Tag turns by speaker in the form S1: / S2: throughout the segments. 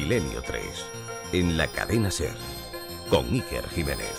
S1: Milenio 3, en la cadena SER, con Iker Jiménez.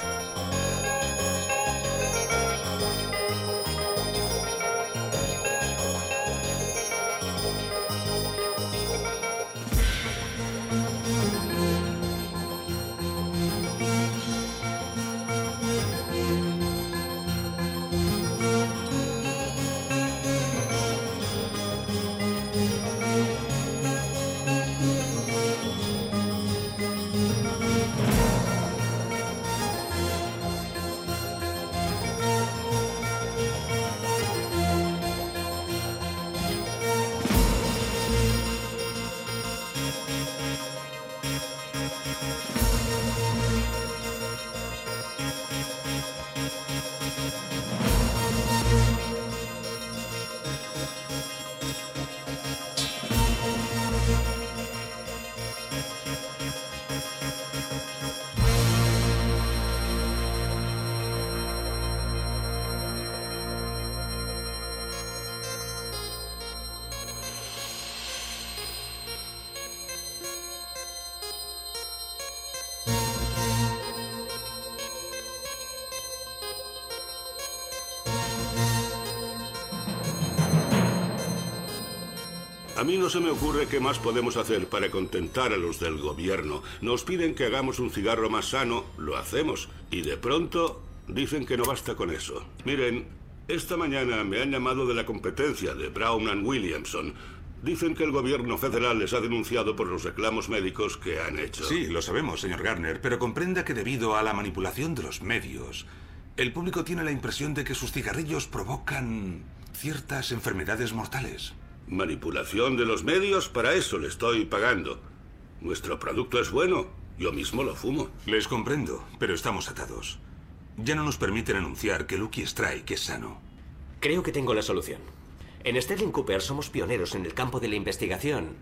S2: A mí no se me ocurre qué más podemos hacer para contentar a los del gobierno. Nos piden que hagamos un cigarro más sano, lo hacemos. Y de pronto dicen que no basta con eso. Miren, esta mañana me han llamado de la competencia de Brown & Williamson. Dicen que el gobierno federal les ha denunciado por los reclamos médicos que han hecho.
S3: Sí, lo sabemos, señor Garner, pero comprenda que debido a la manipulación de los medios, el público tiene la impresión de que sus cigarrillos provocan ciertas enfermedades mortales.
S2: ¿Manipulación de los medios? Para eso le estoy pagando. Nuestro producto es bueno. Yo mismo lo fumo.
S3: Les comprendo, pero estamos atados. Ya no nos permiten anunciar que Lucky Strike es sano.
S4: Creo que tengo la solución. En Sterling Cooper somos pioneros en el campo de la investigación.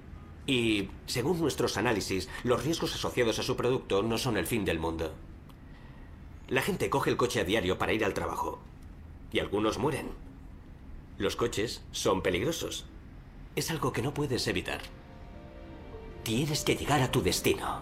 S4: Y, según nuestros análisis, los riesgos asociados a su producto no son el fin del mundo. La gente coge el coche a diario para ir al trabajo. Y algunos mueren. Los coches son peligrosos. Es algo que no puedes evitar. Tienes que llegar a tu destino.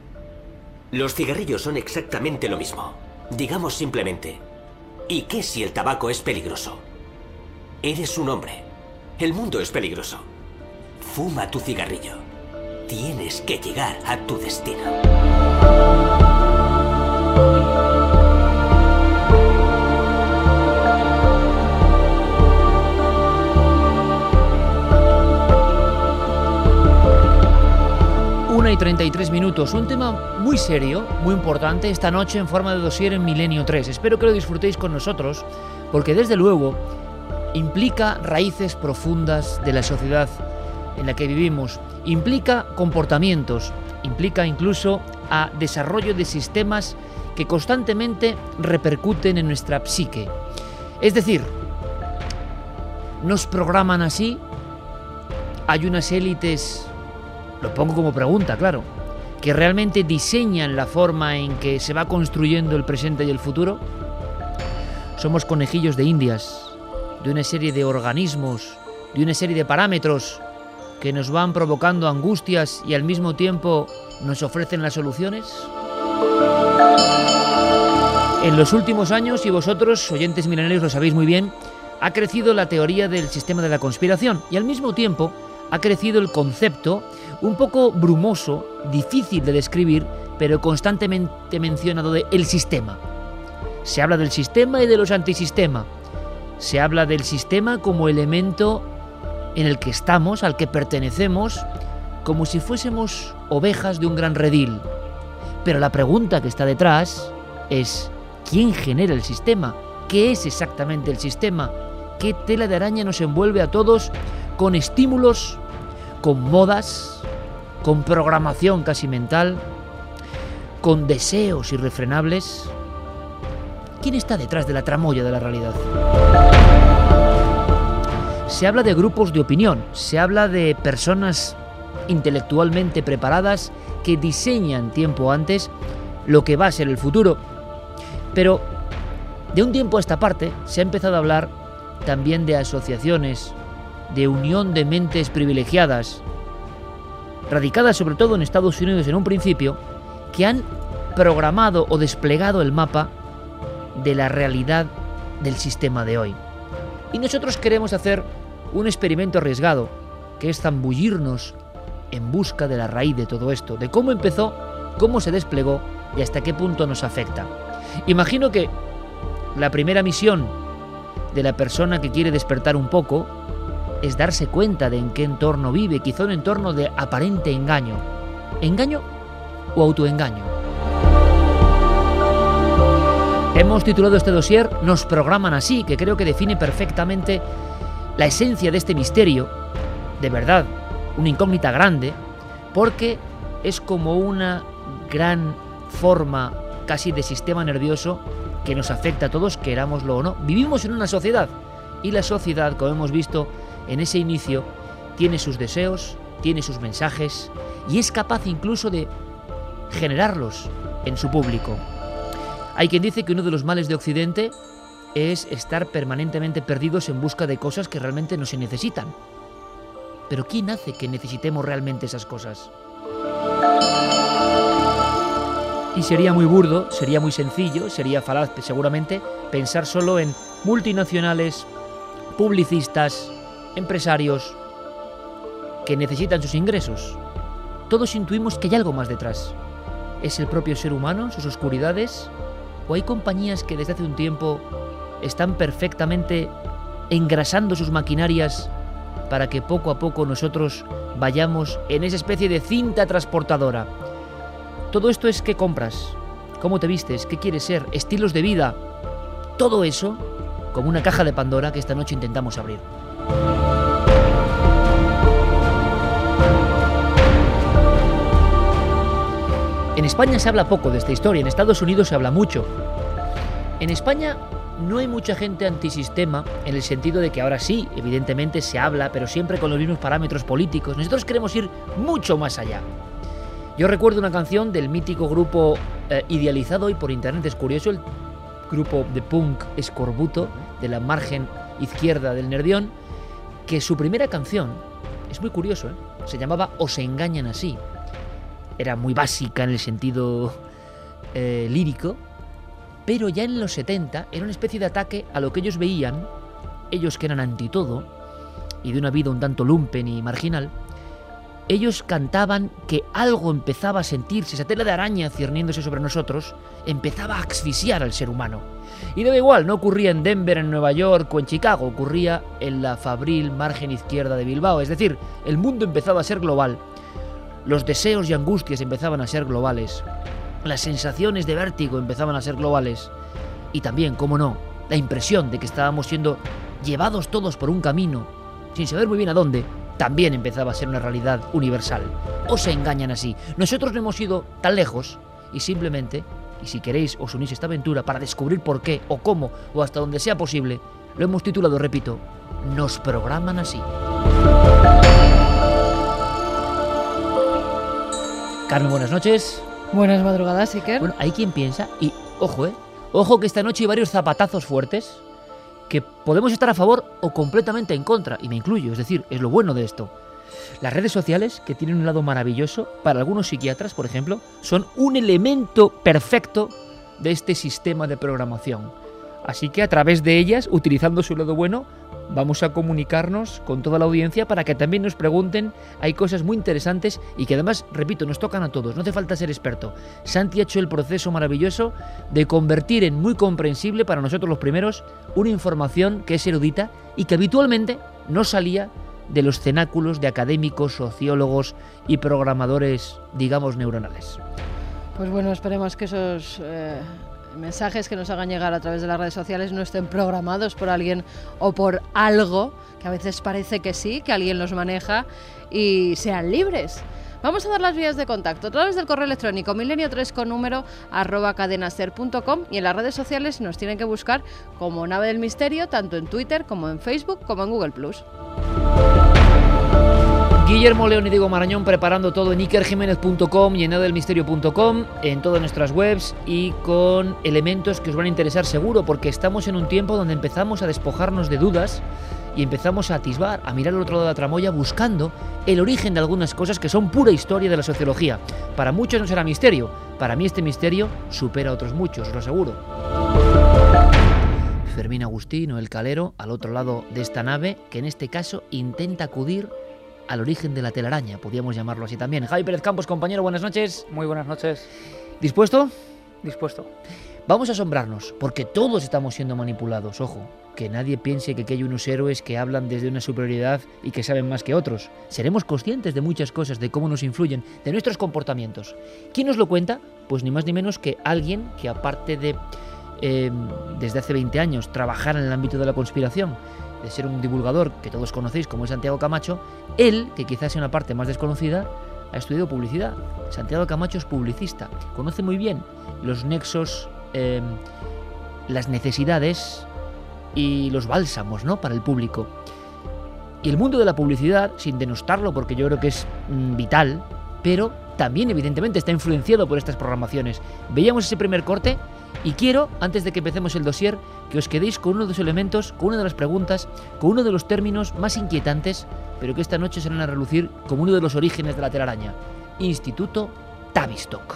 S4: Los cigarrillos son exactamente lo mismo. Digamos simplemente, ¿y qué si el tabaco es peligroso? Eres un hombre. El mundo es peligroso. Fuma tu cigarrillo. Tienes que llegar a tu destino.
S5: 1:33 minutos. Un tema muy serio, muy importante, esta noche en forma de dossier en Milenio 3. Espero que lo disfrutéis con nosotros, porque desde luego implica raíces profundas de la sociedad en la que vivimos, implica comportamientos, implica incluso a desarrollo de sistemas que constantemente repercuten en nuestra psique. Es decir, nos programan así, hay unas élites, lo pongo como pregunta, claro, que realmente diseñan la forma en que se va construyendo el presente y el futuro. Somos conejillos de indias, de una serie de organismos, de una serie de parámetros que nos van provocando angustias y al mismo tiempo nos ofrecen las soluciones. En los últimos años, y vosotros, oyentes milenarios, lo sabéis muy bien, ha crecido la teoría del sistema de la conspiración y al mismo tiempo ha crecido el concepto un poco brumoso, difícil de describir, pero constantemente mencionado de el sistema. Se habla del sistema y de los antisistemas. Se habla del sistema como elemento en el que estamos, al que pertenecemos, como si fuésemos ovejas de un gran redil. Pero la pregunta que está detrás es: ¿quién genera el sistema? ¿Qué es exactamente el sistema? ¿Qué tela de araña nos envuelve a todos con estímulos, con modas, con programación casi mental, con deseos irrefrenables? ¿Quién está detrás de la tramoya de la realidad? Se habla de grupos de opinión, se habla de personas intelectualmente preparadas que diseñan tiempo antes lo que va a ser el futuro. Pero de un tiempo a esta parte se ha empezado a hablar también de asociaciones, de unión de mentes privilegiadas, radicadas sobre todo en Estados Unidos en un principio, que han programado o desplegado el mapa de la realidad del sistema de hoy. Y nosotros queremos hacer un experimento arriesgado, que es zambullirnos en busca de la raíz de todo esto, de cómo empezó, cómo se desplegó y hasta qué punto nos afecta. Imagino que la primera misión de la persona que quiere despertar un poco es darse cuenta de en qué entorno vive, quizá un entorno de aparente engaño. ¿Engaño o autoengaño? Hemos titulado este dossier Nos programan así, que creo que define perfectamente la esencia de este misterio, de verdad, una incógnita grande, porque es como una gran forma casi de sistema nervioso que nos afecta a todos, querámoslo o no. Vivimos en una sociedad y la sociedad, como hemos visto en ese inicio, tiene sus deseos, tiene sus mensajes y es capaz incluso de generarlos en su público. Hay quien dice que uno de los males de Occidente es estar permanentemente perdidos en busca de cosas que realmente no se necesitan. Pero ¿quién hace que necesitemos realmente esas cosas? Y sería muy burdo, sería muy sencillo, sería falaz seguramente pensar solo en multinacionales, publicistas, empresarios que necesitan sus ingresos. Todos intuimos que hay algo más detrás. ¿Es el propio ser humano, sus oscuridades? ¿O hay compañías que desde hace un tiempo están perfectamente engrasando sus maquinarias para que poco a poco nosotros vayamos en esa especie de cinta transportadora? Todo esto es qué compras, cómo te vistes, qué quieres ser, estilos de vida. Todo eso como una caja de Pandora que esta noche intentamos abrir. En España se habla poco de esta historia, en Estados Unidos se habla mucho. En España no hay mucha gente antisistema, en el sentido de que ahora sí, evidentemente se habla, pero siempre con los mismos parámetros políticos. Nosotros queremos ir mucho más allá. Yo recuerdo una canción del mítico grupo idealizado hoy por internet, es curioso, el grupo de punk Escorbuto, de la margen izquierda del Nervión, que su primera canción, es muy curioso, se llamaba O se engañan así. Era muy básica en el sentido lírico, pero ya en los 70 era una especie de ataque a lo que ellos veían, ellos que eran anti todo, y de una vida un tanto lumpen y marginal. Ellos cantaban que algo empezaba a sentirse, esa tela de araña cierniéndose sobre nosotros, empezaba a asfixiar al ser humano. Y daba igual, no ocurría en Denver, en Nueva York o en Chicago, ocurría en la fabril margen izquierda de Bilbao. Es decir, el mundo empezaba a ser global. Los deseos y angustias empezaban a ser globales. Las sensaciones de vértigo empezaban a ser globales. Y también, cómo no, la impresión de que estábamos siendo llevados todos por un camino, sin saber muy bien a dónde, también empezaba a ser una realidad universal. O se engañan así. Nosotros no hemos ido tan lejos y simplemente, y si queréis os unís a esta aventura para descubrir por qué o cómo o hasta donde sea posible, lo hemos titulado, repito, Nos programan así. Carmen, buenas noches.
S6: Buenas madrugadas, Iker.
S5: Bueno, hay quien piensa, y ojo que esta noche hay varios zapatazos fuertes, que podemos estar a favor o completamente en contra, y me incluyo, es decir, es lo bueno de esto. Las redes sociales, que tienen un lado maravilloso, para algunos psiquiatras, por ejemplo, son un elemento perfecto de este sistema de programación. Así que a través de ellas, utilizando su lado bueno, vamos a comunicarnos con toda la audiencia para que también nos pregunten. Hay cosas muy interesantes y que además, repito, nos tocan a todos, no hace falta ser experto. Santi ha hecho el proceso maravilloso de convertir en muy comprensible para nosotros los primeros una información que es erudita y que habitualmente no salía de los cenáculos de académicos, sociólogos y programadores, digamos, neuronales.
S6: Pues bueno, esperemos que esos mensajes que nos hagan llegar a través de las redes sociales no estén programados por alguien o por algo, que a veces parece que sí, que alguien los maneja, y sean libres. Vamos a dar las vías de contacto a través del correo electrónico milenio3@cadenaser.com, y en las redes sociales nos tienen que buscar como Nave del Misterio, tanto en Twitter como en Facebook como en Google+.
S5: Guillermo León y Diego Marañón preparando todo en ikerjimenez.com y en navedelmisterio.com, en todas nuestras webs, y con elementos que os van a interesar seguro, porque estamos en un tiempo donde empezamos a despojarnos de dudas y empezamos a atisbar, a mirar al otro lado de la tramoya buscando el origen de algunas cosas que son pura historia de la sociología. Para muchos no será misterio, para mí este misterio supera a otros muchos, os lo aseguro. Fermín Agustín, el Calero, al otro lado de esta nave, que en este caso intenta acudir al origen de la telaraña, podríamos llamarlo así también. Javi Pérez Campos, compañero, buenas noches.
S7: Muy buenas noches.
S5: ¿Dispuesto?
S7: Dispuesto.
S5: Vamos a asombrarnos, porque todos estamos siendo manipulados, ojo. Que nadie piense que aquí hay unos héroes que hablan desde una superioridad y que saben más que otros. Seremos conscientes de muchas cosas, de cómo nos influyen, de nuestros comportamientos. ¿Quién nos lo cuenta? Pues ni más ni menos que alguien que, aparte de, desde hace 20 años, trabajar en el ámbito de la conspiración, de ser un divulgador que todos conocéis como es Santiago Camacho, él, que quizás sea una parte más desconocida, ha estudiado publicidad. Santiago Camacho es publicista, conoce muy bien los nexos, las necesidades y los bálsamos, ¿no?, para el público. Y el mundo de la publicidad, sin denostarlo porque yo creo que es vital, pero también evidentemente está influenciado por estas programaciones. Veíamos ese primer corte y quiero, antes de que empecemos el dossier, que os quedéis con uno de los elementos, con una de las preguntas, con uno de los términos más inquietantes, pero que esta noche se van a relucir como uno de los orígenes de la telaraña. Instituto Tavistock.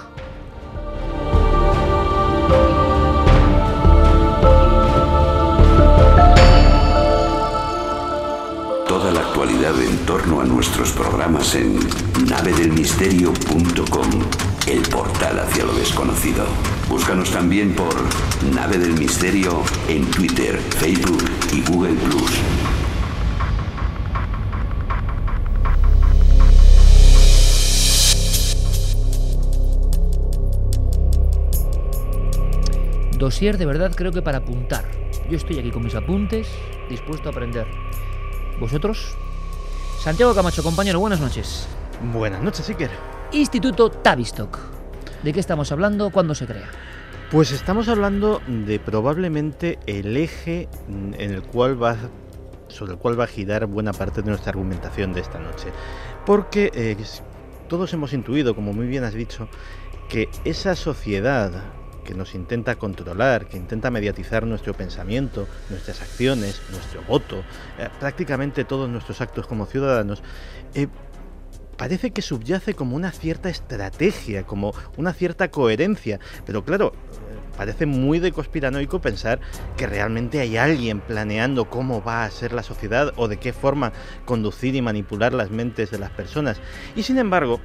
S8: Toda la actualidad en torno a nuestros programas en navedelmisterio.com, el portal hacia lo desconocido. Búscanos también por Nave del Misterio en Twitter, Facebook y Google+.
S5: Dossier de verdad creo que para apuntar. Yo estoy aquí con mis apuntes, dispuesto a aprender. ¿Vosotros? Santiago Camacho, compañero, buenas noches.
S9: Buenas noches, Iker.
S5: Instituto Tavistock. ¿De qué estamos hablando? ¿Cuándo se crea?
S9: Pues estamos hablando de probablemente el eje sobre el cual va a girar buena parte de nuestra argumentación de esta noche. Porque todos hemos intuido, como muy bien has dicho, que esa sociedad que nos intenta controlar, que intenta mediatizar nuestro pensamiento, nuestras acciones, nuestro voto, prácticamente todos nuestros actos como ciudadanos, parece que subyace como una cierta estrategia, como una cierta coherencia, pero claro, parece muy de conspiranoico pensar que realmente hay alguien planeando cómo va a ser la sociedad o de qué forma conducir y manipular las mentes de las personas. Y sin embargo,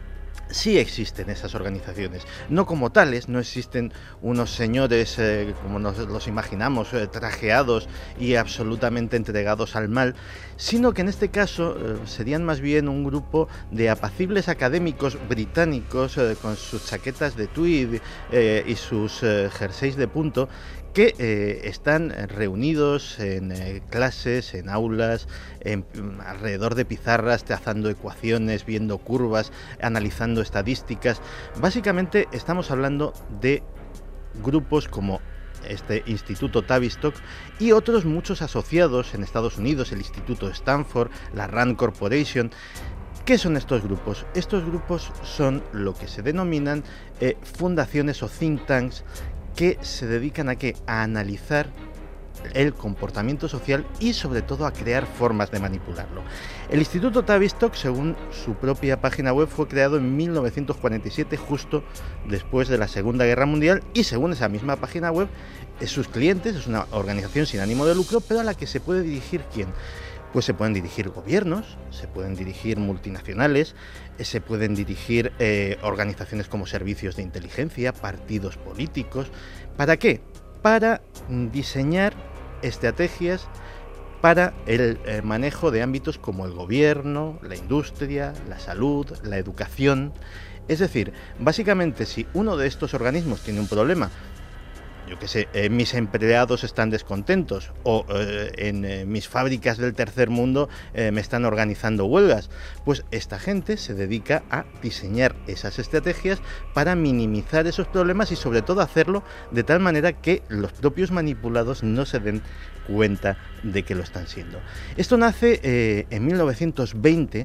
S9: sí existen esas organizaciones, no como tales, no existen unos señores como nos los imaginamos, trajeados y absolutamente entregados al mal, sino que en este caso serían más bien un grupo de apacibles académicos británicos con sus chaquetas de tweed y sus jerseys de punto, que están reunidos en clases, en aulas, alrededor de pizarras, trazando ecuaciones, viendo curvas, analizando estadísticas. Básicamente estamos hablando de grupos como este Instituto Tavistock y otros muchos asociados en Estados Unidos, el Instituto Stanford, la Rand Corporation. ¿Qué son estos grupos? Estos grupos son lo que se denominan fundaciones o think tanks, que se dedican a analizar el comportamiento social y sobre todo a crear formas de manipularlo. El Instituto Tavistock, según su propia página web, fue creado en 1947, justo después de la Segunda Guerra Mundial, y según esa misma página web, sus clientes, es una organización sin ánimo de lucro, pero a la que se puede dirigir ¿quién? Pues se pueden dirigir gobiernos, se pueden dirigir multinacionales, se pueden dirigir organizaciones como servicios de inteligencia, partidos políticos. ¿Para qué? Para diseñar estrategias para el manejo de ámbitos como el gobierno, la industria, la salud, la educación. Es decir, básicamente si uno de estos organismos tiene un problema, yo qué sé, mis empleados están descontentos o en mis fábricas del tercer mundo me están organizando huelgas, pues esta gente se dedica a diseñar esas estrategias para minimizar esos problemas y sobre todo hacerlo de tal manera que los propios manipulados no se den cuenta de que lo están siendo. Esto nace en 1920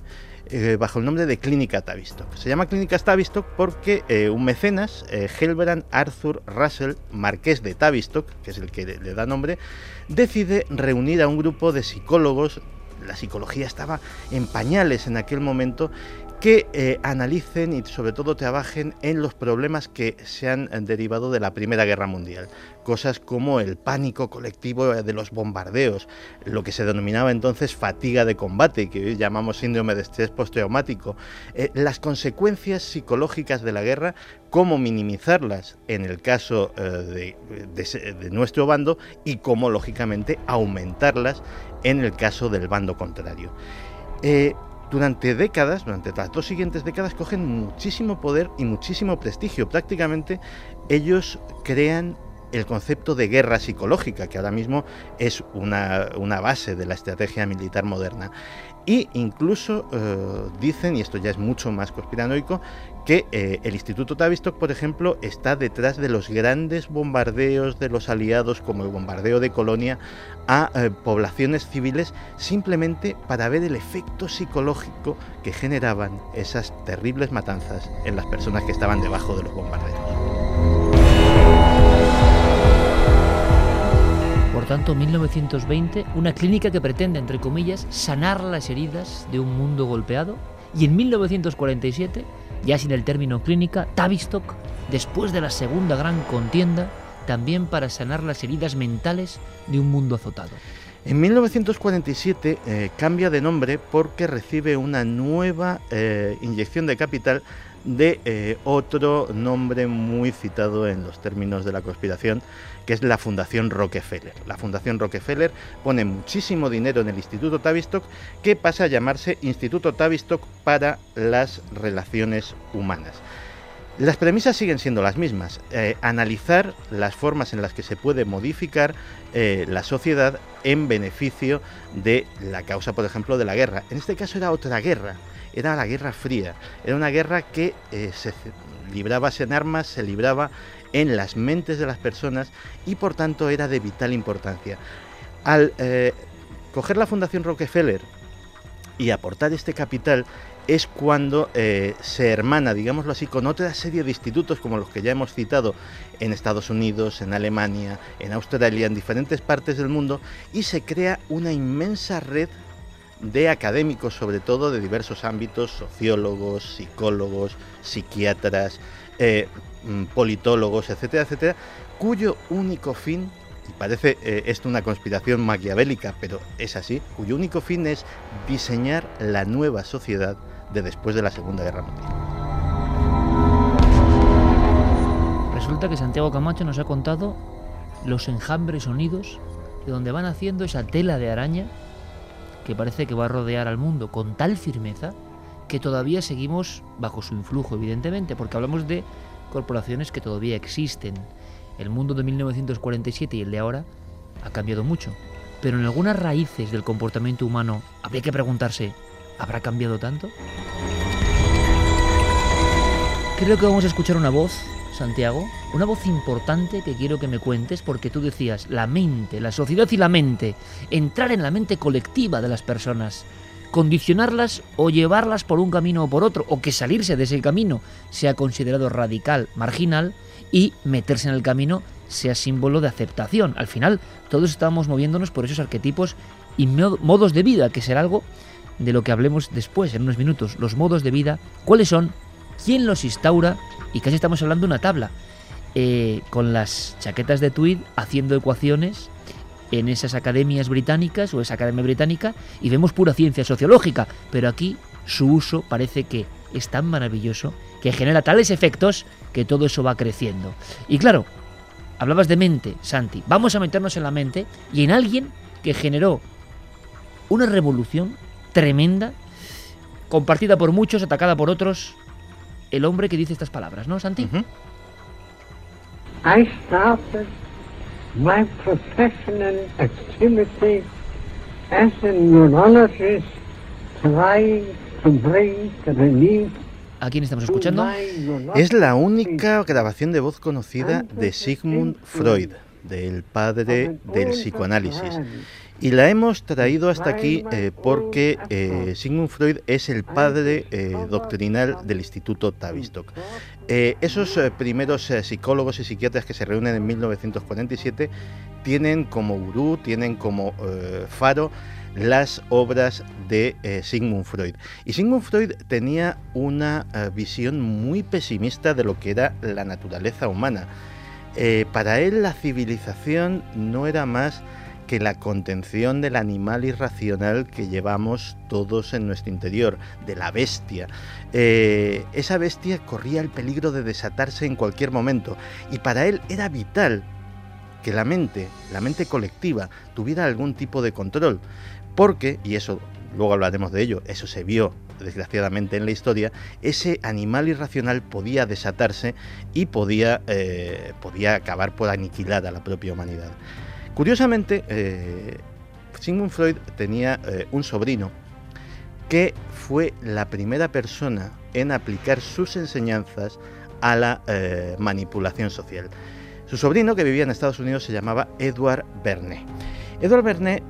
S9: bajo el nombre de Clínica Tavistock. Se llama Clínica Tavistock porque un mecenas, Helbrand Arthur Russell, marqués de Tavistock, que es el que le da nombre, decide reunir a un grupo de psicólogos. La psicología estaba en pañales en aquel momento, que analicen y sobre todo trabajen en los problemas que se han derivado de la Primera Guerra Mundial. Cosas como el pánico colectivo de los bombardeos, lo que se denominaba entonces fatiga de combate, que hoy llamamos síndrome de estrés postraumático, las consecuencias psicológicas de la guerra, cómo minimizarlas en el caso de nuestro bando y cómo, lógicamente, aumentarlas en el caso del bando contrario. Durante las 2 siguientes décadas, cogen muchísimo poder y muchísimo prestigio. Prácticamente ellos crean el concepto de guerra psicológica, que ahora mismo es una base de la estrategia militar moderna. Y incluso dicen, y esto ya es mucho más conspiranoico, que el Instituto Tavistock, por ejemplo, está detrás de los grandes bombardeos de los aliados, como el bombardeo de Colonia, a poblaciones civiles, simplemente para ver el efecto psicológico que generaban esas terribles matanzas en las personas que estaban debajo de los bombardeos.
S5: Por tanto, 1920, una clínica que pretende, entre comillas, sanar las heridas de un mundo golpeado. Y en 1947, ya sin el término clínica, Tavistock, después de la Segunda Gran Contienda, también para sanar las heridas mentales de un mundo azotado.
S9: En 1947 cambia de nombre porque recibe una nueva inyección de capital de otro nombre muy citado en los términos de la conspiración, que es la Fundación Rockefeller. La Fundación Rockefeller pone muchísimo dinero en el Instituto Tavistock, que pasa a llamarse Instituto Tavistock para las Relaciones Humanas. Las premisas siguen siendo las mismas, analizar las formas en las que se puede modificar la sociedad en beneficio de la causa, por ejemplo, de la guerra. En este caso era otra guerra, era la Guerra Fría, era una guerra que se libraba sin armas, se libraba en las mentes de las personas y por tanto era de vital importancia. Al coger la Fundación Rockefeller y aportar este capital, es cuando se hermana, digámoslo así, con otra serie de institutos como los que ya hemos citado en Estados Unidos, en Alemania, en Australia, en diferentes partes del mundo, y se crea una inmensa red de académicos, sobre todo de diversos ámbitos, sociólogos, psicólogos, psiquiatras, politólogos, etcétera, etcétera, cuyo único fin, y parece esto una conspiración maquiavélica, pero es así, cuyo único fin es diseñar la nueva sociedad de después de la Segunda Guerra Mundial.
S5: Resulta que Santiago Camacho nos ha contado los enjambres unidos de donde van haciendo esa tela de araña que parece que va a rodear al mundo con tal firmeza que todavía seguimos bajo su influjo, evidentemente, porque hablamos de corporaciones que todavía existen. El mundo de 1947 y el de ahora ha cambiado mucho, pero en algunas raíces del comportamiento humano habría que preguntarse, ¿habrá cambiado tanto? Creo que vamos a escuchar una voz, Santiago, una voz importante que quiero que me cuentes, porque tú decías, la mente, la sociedad y la mente, entrar en la mente colectiva de las personas, condicionarlas o llevarlas por un camino o por otro, o que salirse de ese camino sea considerado radical, marginal, y meterse en el camino sea símbolo de aceptación. Al final, todos estamos moviéndonos por esos arquetipos y modos de vida, que será algo de lo que hablemos después, en unos minutos. Los modos de vida, ¿cuáles son? ¿Quién los instaura? Y casi estamos hablando de una tabla, con las chaquetas de tweed haciendo ecuaciones en esas academias británicas o esa academia británica, y vemos pura ciencia sociológica, pero aquí su uso parece que es tan maravilloso que genera tales efectos que todo eso va creciendo. Y claro, hablabas de mente, Santi, vamos a meternos en la mente y en alguien que generó una revolución tremenda, compartida por muchos, atacada por otros, el hombre que dice estas palabras, ¿no, Santi?
S9: Uh-huh.
S7: I started my professional activity as a neurologist trying to bring relief.
S5: ¿A quién estamos escuchando?
S9: Es la única grabación de voz conocida de Sigmund Freud, del padre del psicoanálisis. Y la hemos traído hasta aquí porque Sigmund Freud es el padre doctrinal del Instituto Tavistock. Esos primeros psicólogos y psiquiatras que se reúnen en 1947 tienen como gurú, tienen como faro las obras de Sigmund Freud. Y Sigmund Freud tenía una visión muy pesimista de lo que era la naturaleza humana. Para él la civilización no era más que la contención del animal irracional que llevamos todos en nuestro interior, de la bestia. Esa bestia corría el peligro de desatarse en cualquier momento, y para él era vital que la mente colectiva, tuviera algún tipo de control, porque, y eso luego hablaremos de ello, eso se vio desgraciadamente en la historia, ese animal irracional podía desatarse y podía acabar por aniquilar a la propia humanidad. Curiosamente, Sigmund Freud tenía un sobrino que fue la primera persona en aplicar sus enseñanzas a la manipulación social. Su sobrino, que vivía en Estados Unidos, se llamaba Edward Vernet. Edward Vernet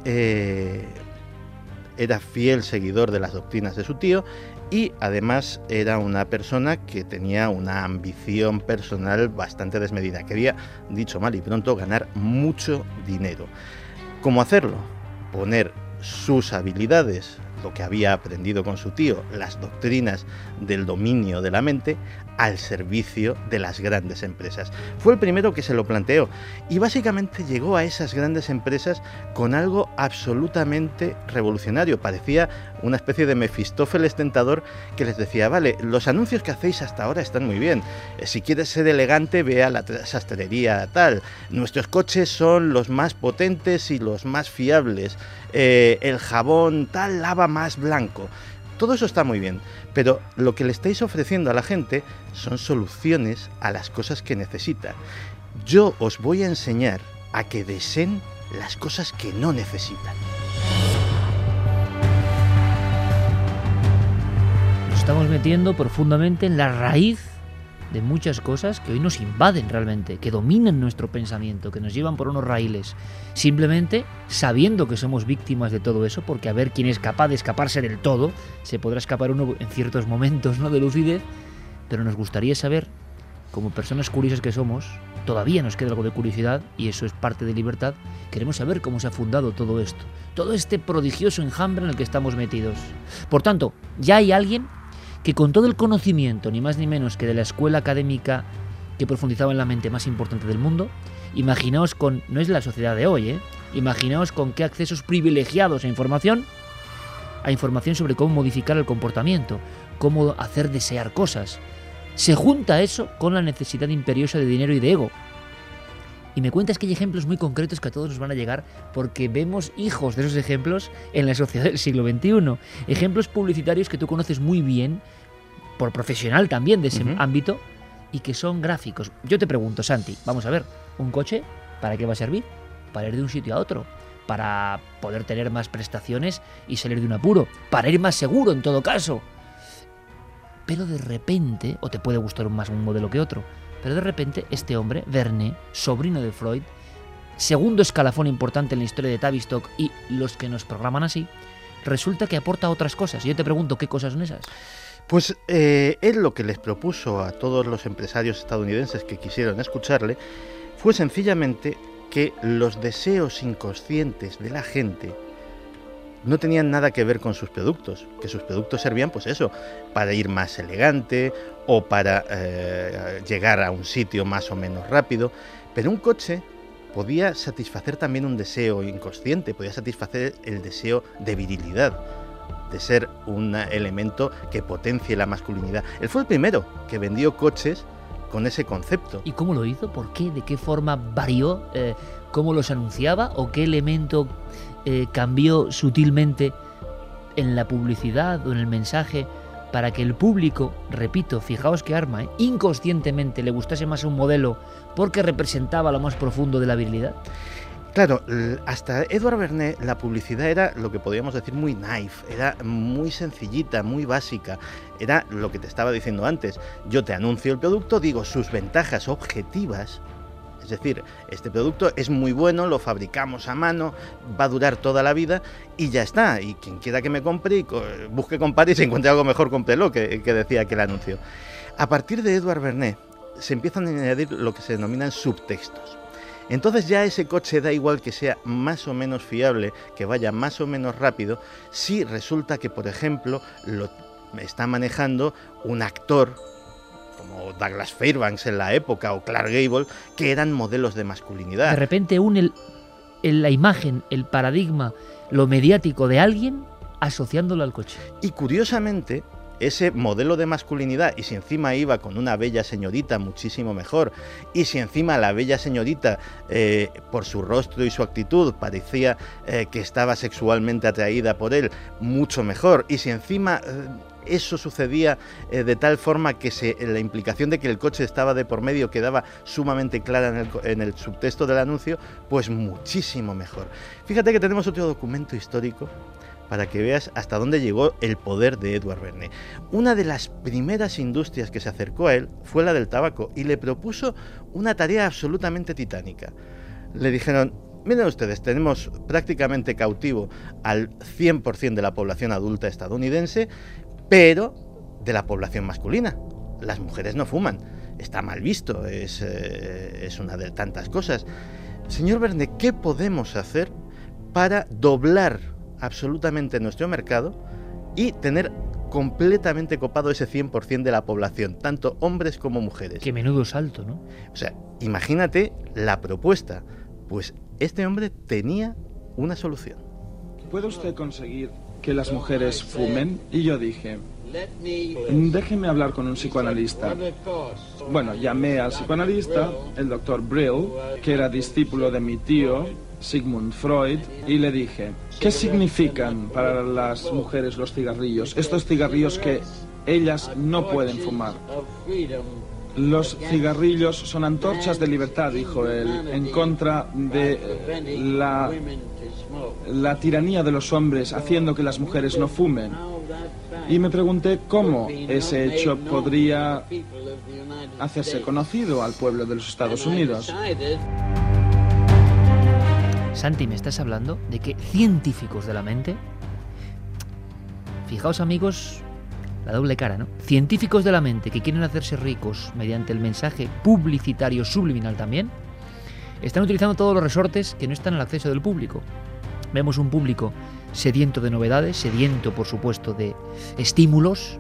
S9: era fiel seguidor de las doctrinas de su tío y además era una persona que tenía una ambición personal bastante desmedida. Quería, dicho mal y pronto, ganar mucho dinero. ¿Cómo hacerlo? Poner sus habilidades, lo que había aprendido con su tío, las doctrinas del dominio de la mente, al servicio de las grandes empresas. Fue el primero que se lo planteó y básicamente llegó a esas grandes empresas con algo absolutamente revolucionario. Parecía una especie de Mefistófeles tentador que les decía: vale, los anuncios que hacéis hasta ahora están muy bien, si quieres ser elegante ve a la sastrería tal, nuestros coches son los más potentes y los más fiables, el jabón tal lava más blanco. Todo eso está muy bien, pero lo que le estáis ofreciendo a la gente son soluciones a las cosas que necesita. Yo os voy a enseñar a que deseen las cosas que no necesitan.
S5: Nos estamos metiendo profundamente en la raíz de muchas cosas que hoy nos invaden realmente, que dominan nuestro pensamiento, que nos llevan por unos raíles, simplemente sabiendo que somos víctimas de todo eso, porque a ver quién es capaz de escaparse del todo. Se podrá escapar uno en ciertos momentos, ¿no?, de lucidez, pero nos gustaría saber, como personas curiosas que somos, todavía nos queda algo de curiosidad, y eso es parte de libertad. Queremos saber cómo se ha fundado todo esto, todo este prodigioso enjambre en el que estamos metidos. Por tanto, ya hay alguien que con todo el conocimiento, ni más ni menos que de la escuela académica que profundizaba en la mente más importante del mundo, imaginaos con, no es la sociedad de hoy, imaginaos con qué accesos privilegiados a información sobre cómo modificar el comportamiento, cómo hacer desear cosas. Se junta eso con la necesidad imperiosa de dinero y de ego. Y me cuentas que hay ejemplos muy concretos que a todos nos van a llegar, porque vemos hijos de esos ejemplos en la sociedad del siglo XXI. Ejemplos publicitarios que tú conoces muy bien, por profesional también de ese ámbito, y que son gráficos. Yo te pregunto, Santi, vamos a ver, ¿un coche para qué va a servir? Para ir de un sitio a otro, para poder tener más prestaciones y salir de un apuro, para ir más seguro en todo caso. Pero de repente, o te puede gustar más un modelo que otro, pero de repente este hombre, Vernet, sobrino de Freud, segundo escalafón importante en la historia de Tavistock y los que nos programan así, resulta que aporta otras cosas. Y yo te pregunto, ¿qué cosas son esas?
S9: Pues él lo que les propuso a todos los empresarios estadounidenses que quisieron escucharle fue sencillamente que los deseos inconscientes de la gente no tenían nada que ver con sus productos, que sus productos servían, pues eso, para ir más elegante o para llegar a un sitio más o menos rápido, pero un coche podía satisfacer también un deseo inconsciente, podía satisfacer el deseo de virilidad, de ser un elemento que potencie la masculinidad. Él fue el primero que vendió coches con ese concepto.
S5: ¿Y cómo lo hizo? ¿Por qué? ¿De qué forma varió? ¿Cómo los anunciaba? ¿O qué elemento cambió sutilmente en la publicidad o en el mensaje para que el público, repito, fijaos qué arma, inconscientemente le gustase más un modelo porque representaba lo más profundo de la virilidad?
S9: Claro, hasta Edward Vernet la publicidad era lo que podríamos decir muy naif, era muy sencillita, muy básica, era lo que te estaba diciendo antes. Yo te anuncio el producto, digo sus ventajas objetivas, es Es decir, este producto es muy bueno, lo fabricamos a mano, va a durar toda la vida y ya está. Y quien quiera que me compre, y busque comprar y si encuentre algo mejor, cómprelo, que decía aquel anuncio. A partir de Edouard Vernet se empiezan a añadir lo que se denominan subtextos. Entonces ya ese coche da igual que sea más o menos fiable, que vaya más o menos rápido, si resulta que, por ejemplo, lo está manejando un actor como Douglas Fairbanks en la época o Clark Gable, que eran modelos de masculinidad.
S5: De repente une la imagen, el paradigma, lo mediático de alguien asociándolo al coche.
S9: Y curiosamente, ese modelo de masculinidad, y si encima iba con una bella señorita, muchísimo mejor, y si encima la bella señorita, por su rostro y su actitud, parecía que estaba sexualmente atraída por él, mucho mejor, y si encima eso sucedía de tal forma que la implicación de que el coche estaba de por medio quedaba sumamente clara en el subtexto del anuncio, pues muchísimo mejor. Fíjate que tenemos otro documento histórico para que veas hasta dónde llegó el poder de Edouard Vernet. Una de las primeras industrias que se acercó a él fue la del tabaco y le propuso una tarea absolutamente titánica. Le dijeron: miren ustedes, tenemos prácticamente cautivo al 100% de la población adulta estadounidense, pero de la población masculina. Las mujeres no fuman, está mal visto, es una de tantas cosas. Señor Vernet, ¿qué podemos hacer para doblar absolutamente nuestro mercado y tener completamente copado ese 100% de la población, tanto hombres como mujeres?
S5: Qué menudo salto, ¿no?
S9: O sea, imagínate la propuesta. Pues este hombre tenía una solución.
S10: ¿Puede usted conseguir que las mujeres fumen? Y yo dije: déjeme hablar con un psicoanalista. Bueno, llamé al psicoanalista, el doctor Brill, que era discípulo de mi tío, Sigmund Freud, y le dije: ¿qué significan para las mujeres los cigarrillos? Estos cigarrillos que ellas no pueden fumar. Los cigarrillos son antorchas de libertad, dijo él, en contra de la tiranía de los hombres, haciendo que las mujeres no fumen. Y me pregunté cómo ese hecho podría hacerse conocido al pueblo de los Estados Unidos.
S5: Santi, me estás hablando de que científicos de la mente, fijaos amigos, la doble cara, ¿no? Científicos de la mente que quieren hacerse ricos mediante el mensaje publicitario subliminal también, están utilizando todos los resortes que no están al acceso del público. Vemos un público sediento de novedades, sediento, por supuesto, de estímulos,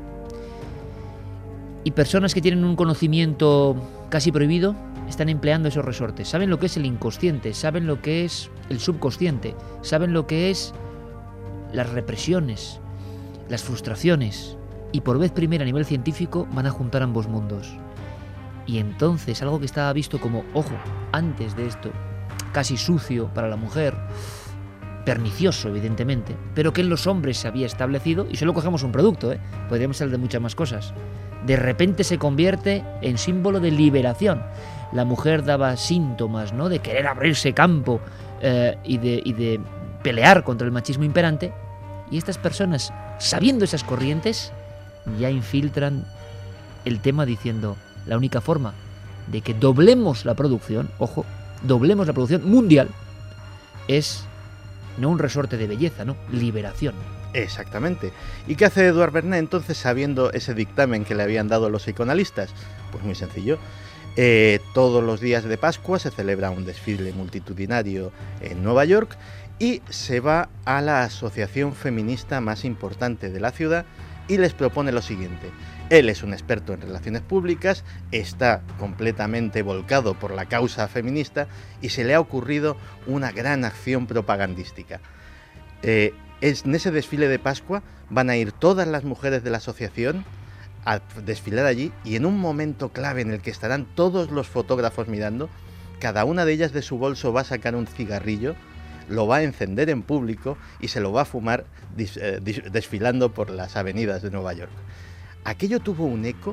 S5: y personas que tienen un conocimiento casi prohibido están empleando esos resortes. Saben lo que es el inconsciente, saben lo que es el subconsciente, saben lo que es las represiones, las frustraciones, y por vez primera a nivel científico van a juntar ambos mundos. Y entonces algo que estaba visto como, ojo, antes de esto, casi sucio para la mujer, pernicioso evidentemente, pero que en los hombres se había establecido, y solo cogemos un producto, podríamos hablar de muchas más cosas, de repente se convierte en símbolo de liberación. La mujer daba síntomas, ¿no?, de querer abrirse campo y de pelear contra el machismo imperante, y estas personas, sabiendo esas corrientes, ya infiltran el tema diciendo: la única forma de que doblemos la producción, ojo, doblemos la producción mundial, es no un resorte de belleza, no, liberación.
S9: Exactamente. ¿Y qué hace Edouard Vernet entonces, sabiendo ese dictamen que le habían dado los psicoanalistas? Pues muy sencillo. Todos los días de Pascua se celebra un desfile multitudinario en Nueva York y se va a la asociación feminista más importante de la ciudad y les propone lo siguiente. Él es un experto en relaciones públicas, está completamente volcado por la causa feminista y se le ha ocurrido una gran acción propagandística. En ese desfile de Pascua van a ir todas las mujeres de la asociación a desfilar allí, y en un momento clave en el que estarán todos los fotógrafos mirando, cada una de ellas de su bolso va a sacar un cigarrillo, lo va a encender en público y se lo va a fumar desfilando por las avenidas de Nueva York. Aquello tuvo un eco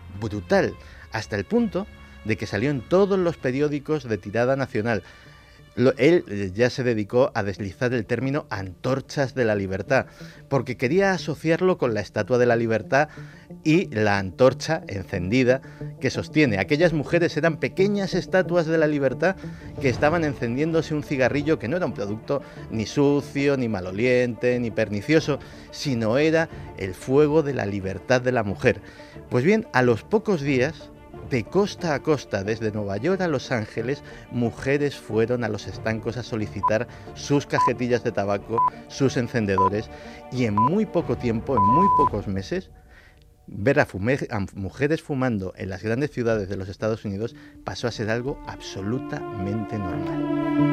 S9: brutal, hasta el punto de que salió en todos los periódicos de tirada nacional. Él ya se dedicó a deslizar el término antorchas de la libertad, porque quería asociarlo con la Estatua de la Libertad y la antorcha encendida que sostiene. Aquellas mujeres eran pequeñas estatuas de la libertad que estaban encendiéndose un cigarrillo que no era un producto ni sucio, ni maloliente, ni pernicioso, sino era el fuego de la libertad de la mujer. Pues bien, a los pocos días, de costa a costa, desde Nueva York a Los Ángeles, mujeres fueron a los estancos a solicitar sus cajetillas de tabaco, sus encendedores, y en muy poco tiempo, en muy pocos meses, ver a mujeres fumando en las grandes ciudades de los Estados Unidos pasó a ser algo absolutamente normal.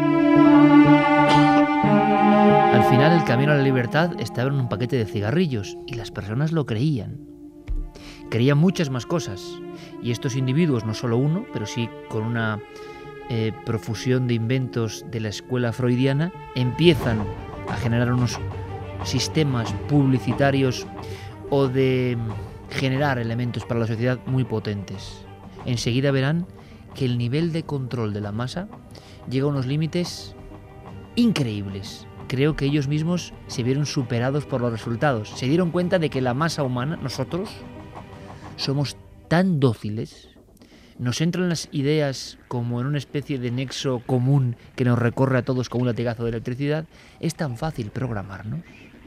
S5: Al final, el camino a la libertad estaba en un paquete de cigarrillos y las personas lo creían. Creían muchas más cosas, y estos individuos, no solo uno, pero sí con una profusión de inventos de la escuela freudiana, empiezan a generar unos sistemas publicitarios o de generar elementos para la sociedad muy potentes. Enseguida verán que el nivel de control de la masa llega a unos límites increíbles. Creo que ellos mismos se vieron superados por los resultados. Se dieron cuenta de que la masa humana, nosotros, somos tan dóciles, nos entran las ideas como en una especie de nexo común que nos recorre a todos como un latigazo de electricidad. Es tan fácil programarnos.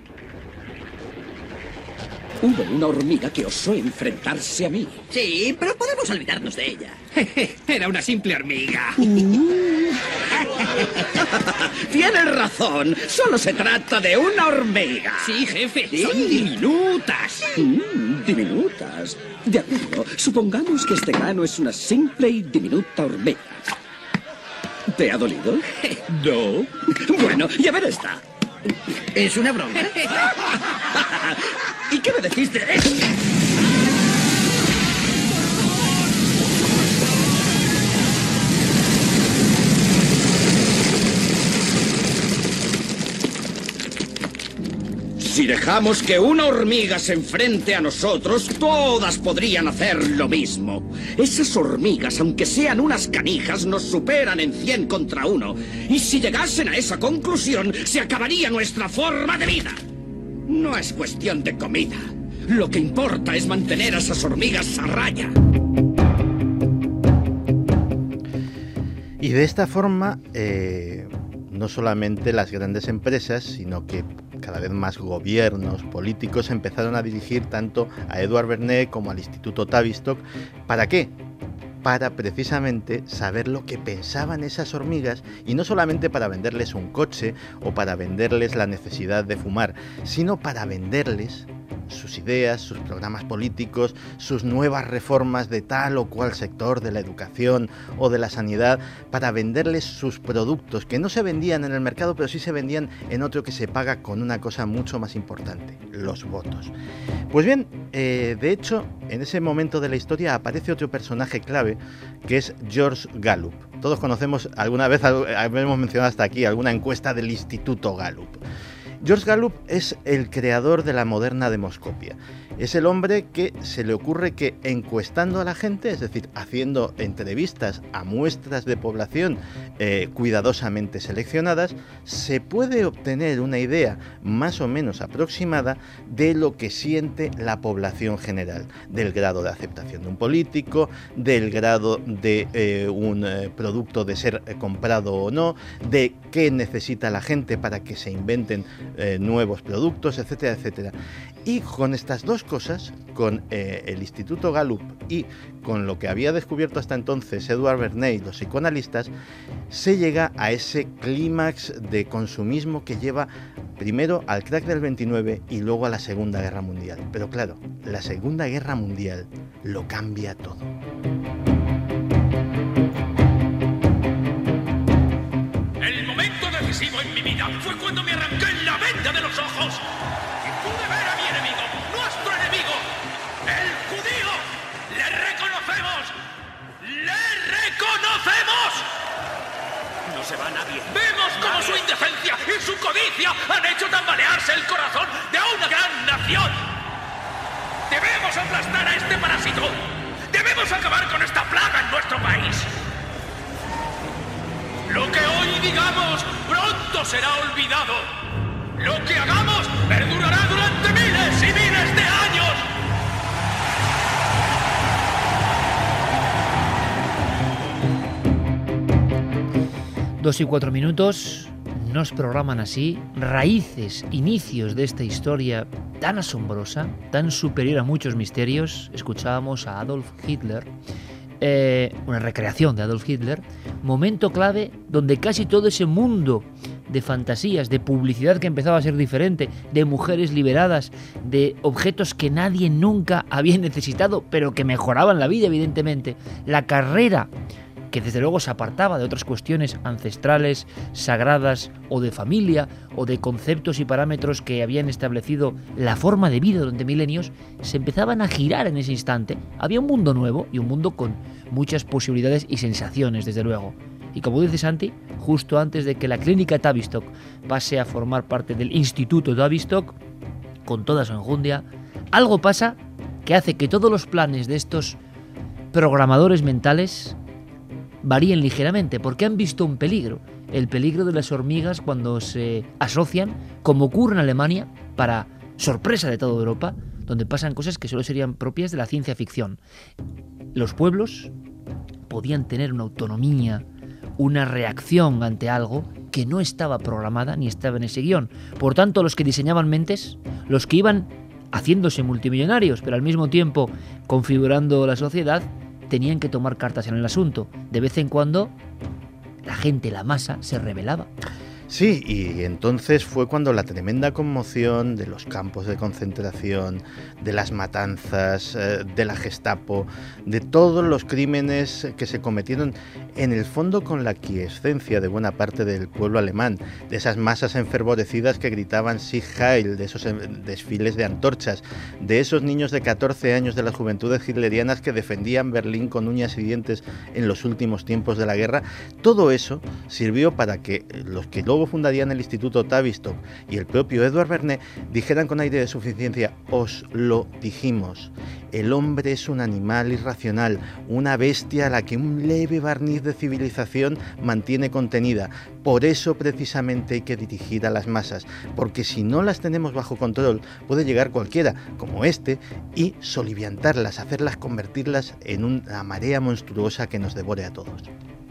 S11: Hubo una hormiga que osó enfrentarse a mí.
S12: Sí, pero podemos olvidarnos de ella.
S11: Era una simple hormiga.
S12: Tienes razón. Solo se trata de una hormiga.
S11: Sí, jefe.
S12: Sí.
S11: Son diminutas.
S12: Diminutas. De acuerdo. Supongamos que este grano es una simple y diminuta hormiga. ¿Te ha dolido?
S11: No.
S12: Bueno, ya ver esta.
S11: Es una broma.
S12: ¿Y qué me decís de eso? Si dejamos que una hormiga se enfrente a nosotros, todas podrían hacer lo mismo. Esas hormigas, aunque sean unas canijas, nos superan en 100 contra 1. Y si llegasen a esa conclusión, se acabaría nuestra forma de vida. No es cuestión de comida. Lo que importa es mantener a esas hormigas a raya.
S9: Y de esta forma, no solamente las grandes empresas, sino que cada vez más gobiernos, políticos empezaron a dirigir tanto a Edward Bernays como al Instituto Tavistock. ¿Para qué? Para precisamente saber lo que pensaban esas hormigas, y no solamente para venderles un coche o para venderles la necesidad de fumar, sino para venderles sus ideas, sus programas políticos, sus nuevas reformas de tal o cual sector de la educación o de la sanidad, para venderles sus productos que no se vendían en el mercado, pero sí se vendían en otro que se paga con una cosa mucho más importante: los votos. Pues bien, de hecho, en ese momento de la historia aparece otro personaje clave, que es George Gallup. Todos conocemos, alguna vez hemos mencionado hasta aquí alguna encuesta del Instituto Gallup. George Gallup es el creador de la moderna demoscopia. Es el hombre que se le ocurre que encuestando a la gente, es decir, haciendo entrevistas a muestras de población cuidadosamente seleccionadas, se puede obtener una idea más o menos aproximada de lo que siente la población general, del grado de aceptación de un político, del grado de un producto de ser comprado o no, de qué necesita la gente para que se inventen nuevos productos, etcétera, etcétera. Y con estas dos cosas, con el Instituto Gallup y con lo que había descubierto hasta entonces Edward Bernays, los psicoanalistas, se llega a ese clímax de consumismo que lleva primero al crack del 29 y luego a la Segunda Guerra Mundial. Pero claro, la Segunda Guerra Mundial lo cambia todo.
S13: El momento decisivo en mi vida fue cuando me arranqué la venda de los ojos y pude ver a mi enemigo, nuestro enemigo, el judío. ¡Le reconocemos! ¡Le reconocemos! No se va nadie. Vemos cómo su indecencia y su codicia han hecho tambalearse el corazón de una gran nación. Debemos aplastar a este parásito. Debemos acabar con esta plaga en nuestro país. Lo que hoy hoy digamos pronto será olvidado. Lo que hagamos perdurará durante miles y miles de años.
S5: 2:04, nos programan así raíces, inicios de esta historia tan asombrosa, tan superior a muchos misterios. Escuchábamos a Adolf Hitler, una recreación de Adolf Hitler, momento clave donde casi todo ese mundo de fantasías, de publicidad que empezaba a ser diferente, de mujeres liberadas, de objetos que nadie nunca había necesitado, pero que mejoraban la vida, evidentemente, la carrera que desde luego se apartaba de otras cuestiones ancestrales, sagradas o de familia o de conceptos y parámetros que habían establecido la forma de vida durante milenios, se empezaban a girar en ese instante. Había un mundo nuevo y un mundo con muchas posibilidades y sensaciones, desde luego. Y como dice Santi, justo antes de que la clínica Tavistock pase a formar parte del Instituto Tavistock, con toda su enjundia, algo pasa que hace que todos los planes de estos programadores mentales varíen ligeramente, porque han visto un peligro, el peligro de las hormigas cuando se asocian, como ocurre en Alemania, para sorpresa de toda Europa, donde pasan cosas que solo serían propias de la ciencia ficción. Los pueblos podían tener una autonomía, una reacción ante algo que no estaba programada ni estaba en ese guión. Por tanto, los que diseñaban mentes, los que iban haciéndose multimillonarios, pero al mismo tiempo configurando la sociedad, tenían que tomar cartas en el asunto. De vez en cuando, la gente, la masa, se rebelaba.
S9: Sí, y entonces fue cuando la tremenda conmoción de los campos de concentración, de las matanzas, de la Gestapo, de todos los crímenes que se cometieron, en el fondo con la aquiescencia de buena parte del pueblo alemán, de esas masas enfervorecidas que gritaban Sieg Heil, de esos desfiles de antorchas, de esos niños de 14 años de las juventudes hitlerianas que defendían Berlín con uñas y dientes en los últimos tiempos de la guerra. Todo eso sirvió para que los que luego fundarían el Instituto Tavistock y el propio Edward Bernays dijeran con aire de suficiencia: os lo dijimos, el hombre es un animal irracional, una bestia a la que un leve barniz de civilización mantiene contenida. Por eso precisamente hay que dirigir a las masas, porque si no las tenemos bajo control puede llegar cualquiera, como este, y soliviantarlas, hacerlas, convertirlas en una marea monstruosa que nos devore a todos.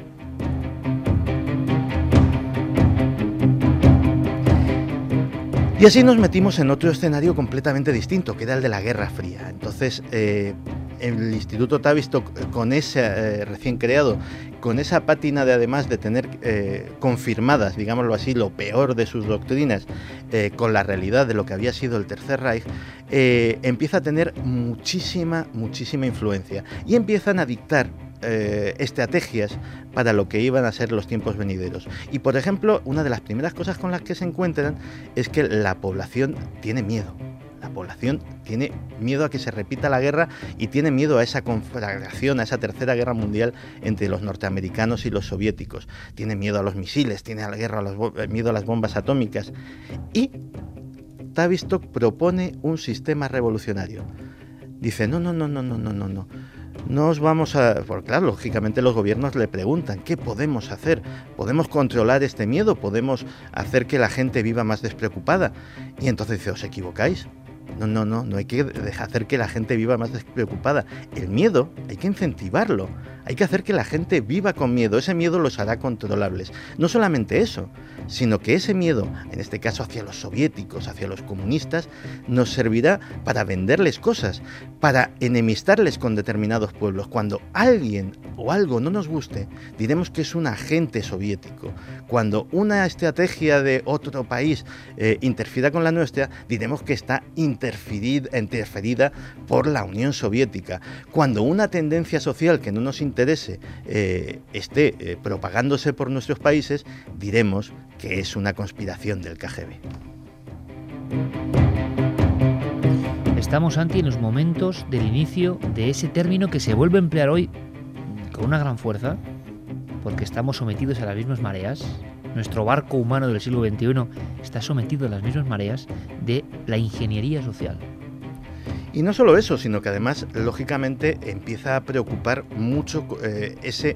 S9: Y así nos metimos en otro escenario completamente distinto, que era el de la Guerra Fría. Entonces, el Instituto Tavistock, con ese recién creado, con esa pátina de, además de tener confirmadas, digámoslo así, lo peor de sus doctrinas, con la realidad de lo que había sido el Tercer Reich, empieza a tener muchísima influencia. Y empiezan a dictar estrategias para lo que iban a ser los tiempos venideros. Y por ejemplo, una de las primeras cosas con las que se encuentran es que la población tiene miedo. La población tiene miedo a que se repita la guerra y tiene miedo a esa conflagración, a esa tercera guerra mundial entre los norteamericanos y los soviéticos. Tiene miedo a los misiles, tiene miedo a las bombas atómicas. Y Tavistock propone un sistema revolucionario. Dice, no. No os vamos a... Porque claro, lógicamente los gobiernos le preguntan, ¿qué podemos hacer? ¿Podemos controlar este miedo? ¿Podemos hacer que la gente viva más despreocupada? Y entonces dice, os equivocáis. No hay que hacer que la gente viva más despreocupada. El miedo hay que incentivarlo. Hay que hacer que la gente viva con miedo. Ese miedo los hará controlables. No solamente eso, sino que ese miedo, en este caso hacia los soviéticos, hacia los comunistas, nos servirá para venderles cosas, para enemistarles con determinados pueblos. Cuando alguien o algo no nos guste, diremos que es un agente soviético. Cuando una estrategia de otro país interfiera con la nuestra, diremos que está interferida por la Unión Soviética. Cuando una tendencia social que no nos interese esté propagándose por nuestros países, diremos que es una conspiración del KGB.
S5: Estamos, Santi, en los momentos del inicio de ese término que se vuelve a emplear hoy con una gran fuerza, porque estamos sometidos a las mismas mareas. Nuestro barco humano del siglo XXI está sometido a las mismas mareas de la ingeniería social.
S9: Y no solo eso, sino que además, lógicamente, empieza a preocupar mucho ese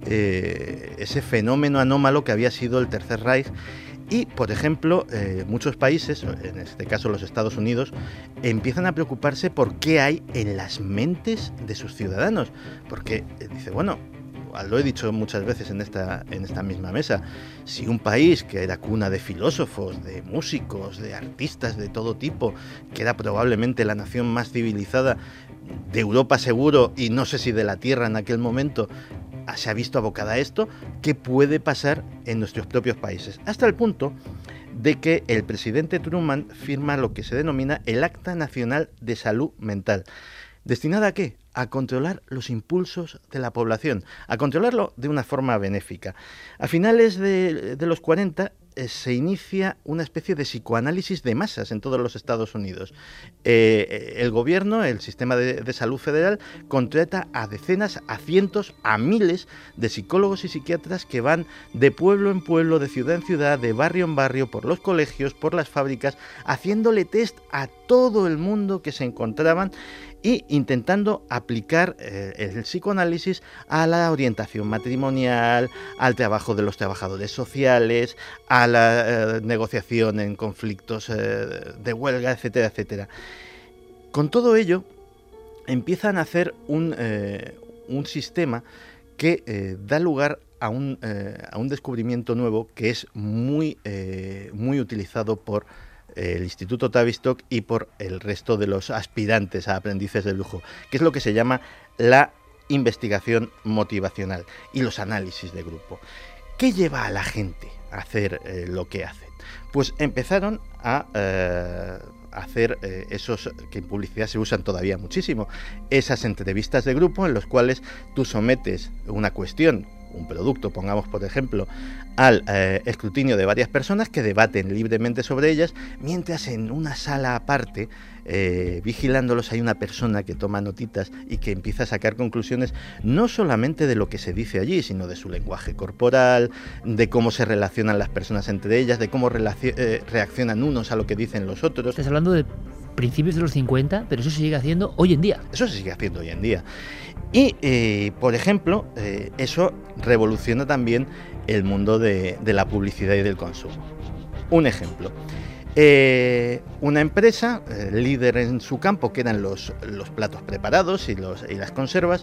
S9: fenómeno anómalo que había sido el Tercer Reich. Y, por ejemplo, muchos países, en este caso los Estados Unidos, empiezan a preocuparse por qué hay en las mentes de sus ciudadanos. Porque dice, bueno, lo he dicho muchas veces en esta misma mesa, si un país que era cuna de filósofos, de músicos, de artistas de todo tipo, que era probablemente la nación más civilizada de Europa seguro, y no sé si de la Tierra en aquel momento, se ha visto abocada a esto, ¿qué puede pasar en nuestros propios países? Hasta el punto de que el presidente Truman firma lo que se denomina el Acta Nacional de Salud Mental. ¿Destinada a qué? A controlar los impulsos de la población, a controlarlo de una forma benéfica. A finales de los 40 se inicia una especie de psicoanálisis de masas en todos los Estados Unidos. El gobierno, el sistema de salud federal, contrata a decenas, a cientos, a miles de psicólogos y psiquiatras que van de pueblo en pueblo, de ciudad en ciudad, de barrio en barrio, por los colegios, por las fábricas, haciéndole test a todo el mundo que se encontraban y intentando aplicar el psicoanálisis a la orientación matrimonial, al trabajo de los trabajadores sociales, a la negociación en conflictos de huelga, etcétera, etcétera. Con todo ello, empiezan a hacer un sistema que da lugar a un descubrimiento nuevo que es muy utilizado por el Instituto Tavistock y por el resto de los aspirantes a aprendices de lujo, que es lo que se llama la investigación motivacional y los análisis de grupo. ¿Qué lleva a la gente a hacer lo que hacen? Pues empezaron a hacer esos que en publicidad se usan todavía muchísimo, esas entrevistas de grupo en los cuales tú sometes una cuestión, un producto, pongamos por ejemplo, al escrutinio de varias personas que debaten libremente sobre ellas, mientras en una sala aparte, vigilándolos, hay una persona que toma notitas y que empieza a sacar conclusiones no solamente de lo que se dice allí, sino de su lenguaje corporal, de cómo se relacionan las personas entre ellas, de cómo reaccionan unos a lo que dicen los otros.
S5: Estás hablando de principios de los 50, pero eso se sigue haciendo hoy en día.
S9: Eso se sigue haciendo hoy en día. Y, por ejemplo, eso revoluciona también el mundo de la publicidad y del consumo. Un ejemplo. Una empresa, líder en su campo, que eran los platos preparados y las conservas,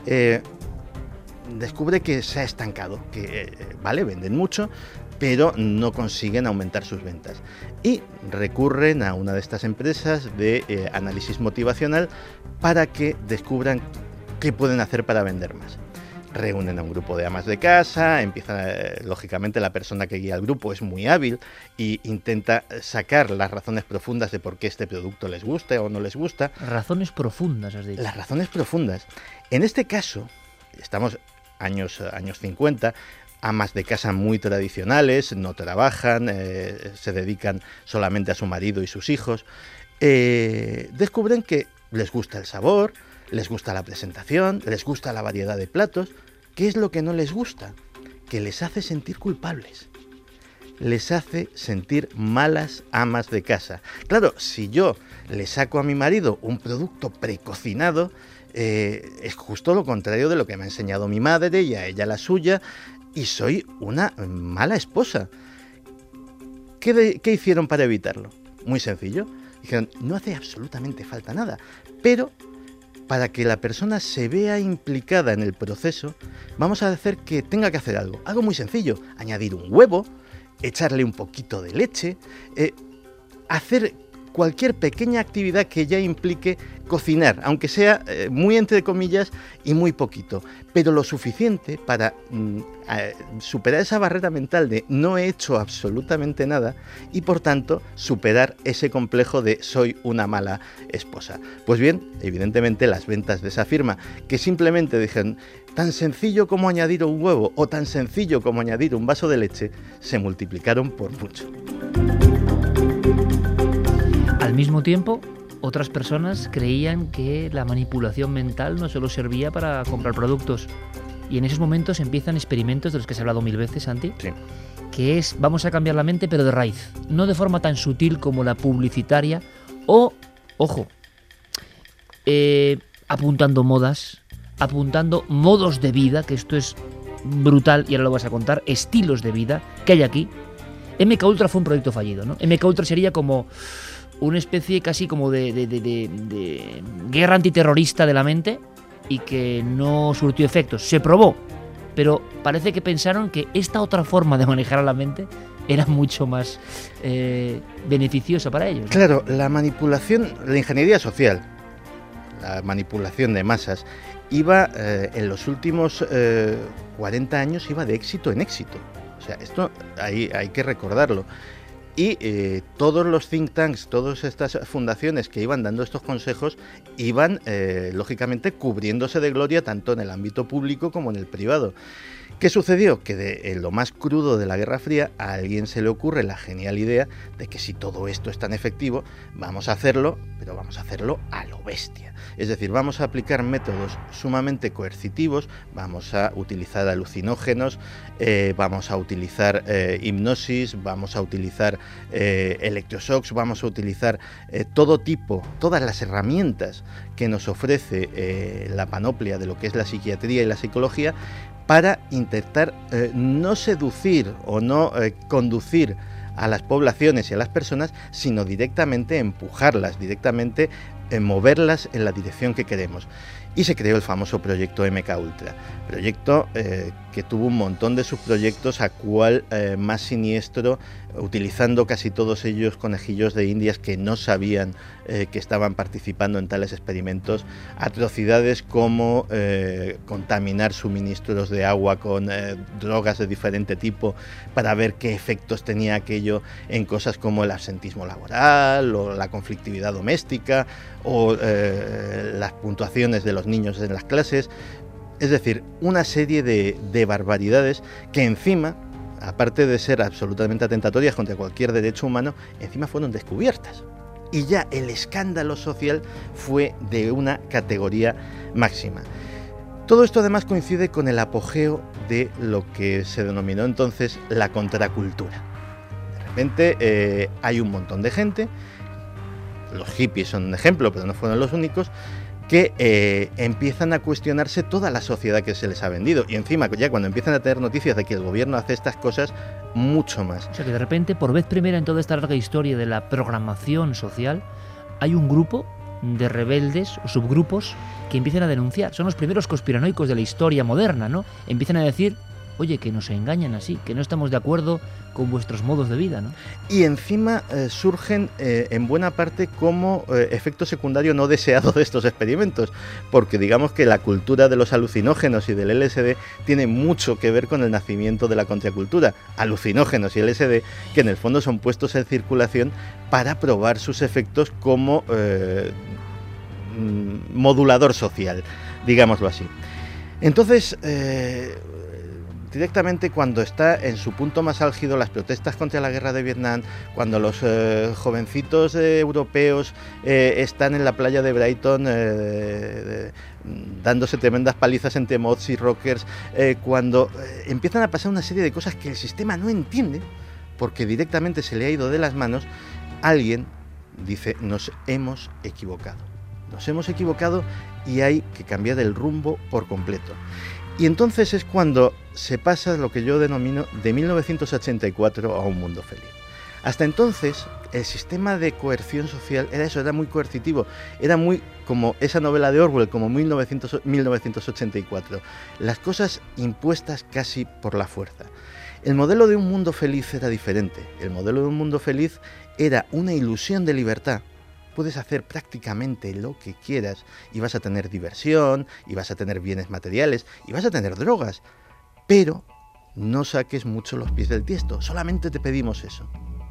S9: descubre que se ha estancado, que venden mucho, pero no consiguen aumentar sus ventas. Y recurren a una de estas empresas de análisis motivacional para que descubran qué pueden hacer para vender más. Reúnen a un grupo de amas de casa, lógicamente la persona que guía al grupo es muy hábil e intenta sacar las razones profundas de por qué este producto les gusta o no les gusta.
S5: Razones profundas, has dicho.
S9: Las razones profundas. En este caso, estamos años 50, amas de casa muy tradicionales, no trabajan, se dedican solamente a su marido y sus hijos, descubren que les gusta el sabor, les gusta la presentación, les gusta la variedad de platos. ¿Qué es lo que no les gusta? Que les hace sentir culpables. Les hace sentir malas amas de casa. Claro, si yo le saco a mi marido un producto precocinado, es justo lo contrario de lo que me ha enseñado mi madre y a ella la suya, y soy una mala esposa. ¿Qué hicieron para evitarlo? Muy sencillo. Dijeron, no hace absolutamente falta nada, pero para que la persona se vea implicada en el proceso, vamos a hacer que tenga que hacer algo muy sencillo, añadir un huevo, echarle un poquito de leche, hacer cualquier pequeña actividad que ya implique cocinar, aunque sea muy entre comillas y muy poquito, pero lo suficiente para superar esa barrera mental de no he hecho absolutamente nada y por tanto superar ese complejo de soy una mala esposa. Pues bien, evidentemente las ventas de esa firma, que simplemente dijeron tan sencillo como añadir un huevo o tan sencillo como añadir un vaso de leche, se multiplicaron por mucho.
S5: Al mismo tiempo, otras personas creían que la manipulación mental no solo servía para comprar productos. Y en esos momentos empiezan experimentos de los que se ha hablado 1000 veces, Santi,
S9: sí,
S5: que es vamos a cambiar la mente pero de raíz, no de forma tan sutil como la publicitaria o, ojo, apuntando modas, apuntando modos de vida, que esto es brutal y ahora lo vas a contar, estilos de vida que hay aquí. MK Ultra fue un proyecto fallido, ¿no? MK Ultra sería como una especie casi como de guerra antiterrorista de la mente y que no surtió efectos. Se probó, pero parece que pensaron que esta otra forma de manejar a la mente era mucho más beneficiosa para ellos, ¿no?
S9: Claro, la manipulación, la ingeniería social, la manipulación de masas, iba en los últimos 40 años iba de éxito en éxito. O sea, esto hay que recordarlo. Y todos los think tanks, todas estas fundaciones que iban dando estos consejos, iban, lógicamente, cubriéndose de gloria tanto en el ámbito público como en el privado. ¿Qué sucedió? Que en lo más crudo de la Guerra Fría a alguien se le ocurre la genial idea de que si todo esto es tan efectivo, vamos a hacerlo, pero vamos a hacerlo a lo bestia. Es decir, vamos a aplicar métodos sumamente coercitivos, vamos a utilizar alucinógenos, vamos a utilizar hipnosis, vamos a utilizar electroshocks, vamos a utilizar todas las herramientas que nos ofrece la panoplia de lo que es la psiquiatría y la psicología, para intentar no seducir o no conducir a las poblaciones y a las personas, sino directamente empujarlas, directamente moverlas en la dirección que queremos. Y se creó el famoso proyecto MK Ultra, proyecto que tuvo un montón de subproyectos, a cual más siniestro, utilizando casi todos ellos conejillos de indias que no sabían que estaban participando en tales experimentos, atrocidades como contaminar suministros de agua con drogas de diferente tipo para ver qué efectos tenía aquello en cosas como el absentismo laboral o la conflictividad doméstica o las puntuaciones de los niños en las clases. Es decir, una serie de barbaridades que encima, aparte de ser absolutamente atentatorias contra cualquier derecho humano, encima fueron descubiertas. Y ya el escándalo social fue de una categoría máxima. Todo esto además coincide con el apogeo de lo que se denominó entonces la contracultura. De repente hay un montón de gente, los hippies son un ejemplo, pero no fueron los únicos, que empiezan a cuestionarse toda la sociedad que se les ha vendido. Y encima, ya cuando empiezan a tener noticias de que el gobierno hace estas cosas, mucho más.
S5: O sea que de repente, por vez primera en toda esta larga historia de la programación social, hay un grupo de rebeldes o subgrupos que empiezan a denunciar. Son los primeros conspiranoicos de la historia moderna, ¿no? Empiezan a decir, oye, que nos engañan así, que no estamos de acuerdo con vuestros modos de vida, ¿no?
S9: Y encima surgen en buena parte como efecto secundario no deseado de estos experimentos, porque digamos que la cultura de los alucinógenos y del LSD tiene mucho que ver con el nacimiento de la contracultura. Alucinógenos y LSD que en el fondo son puestos en circulación para probar sus efectos como modulador social, digámoslo así. Entonces, directamente cuando está en su punto más álgido las protestas contra la guerra de Vietnam, cuando los jovencitos europeos están en la playa de Brighton dándose tremendas palizas entre mods y rockers, cuando empiezan a pasar una serie de cosas que el sistema no entiende, porque directamente se le ha ido de las manos, alguien dice, nos hemos equivocado y hay que cambiar el rumbo por completo. Y entonces es cuando se pasa lo que yo denomino de 1984 a un mundo feliz. Hasta entonces, el sistema de coerción social era eso, era muy coercitivo, era muy como esa novela de Orwell, como 1984. Las cosas impuestas casi por la fuerza. El modelo de un mundo feliz era diferente. El modelo de un mundo feliz era una ilusión de libertad. Puedes hacer prácticamente lo que quieras y vas a tener diversión, y vas a tener bienes materiales, y vas a tener drogas. Pero no saques mucho los pies del tiesto, solamente te pedimos eso.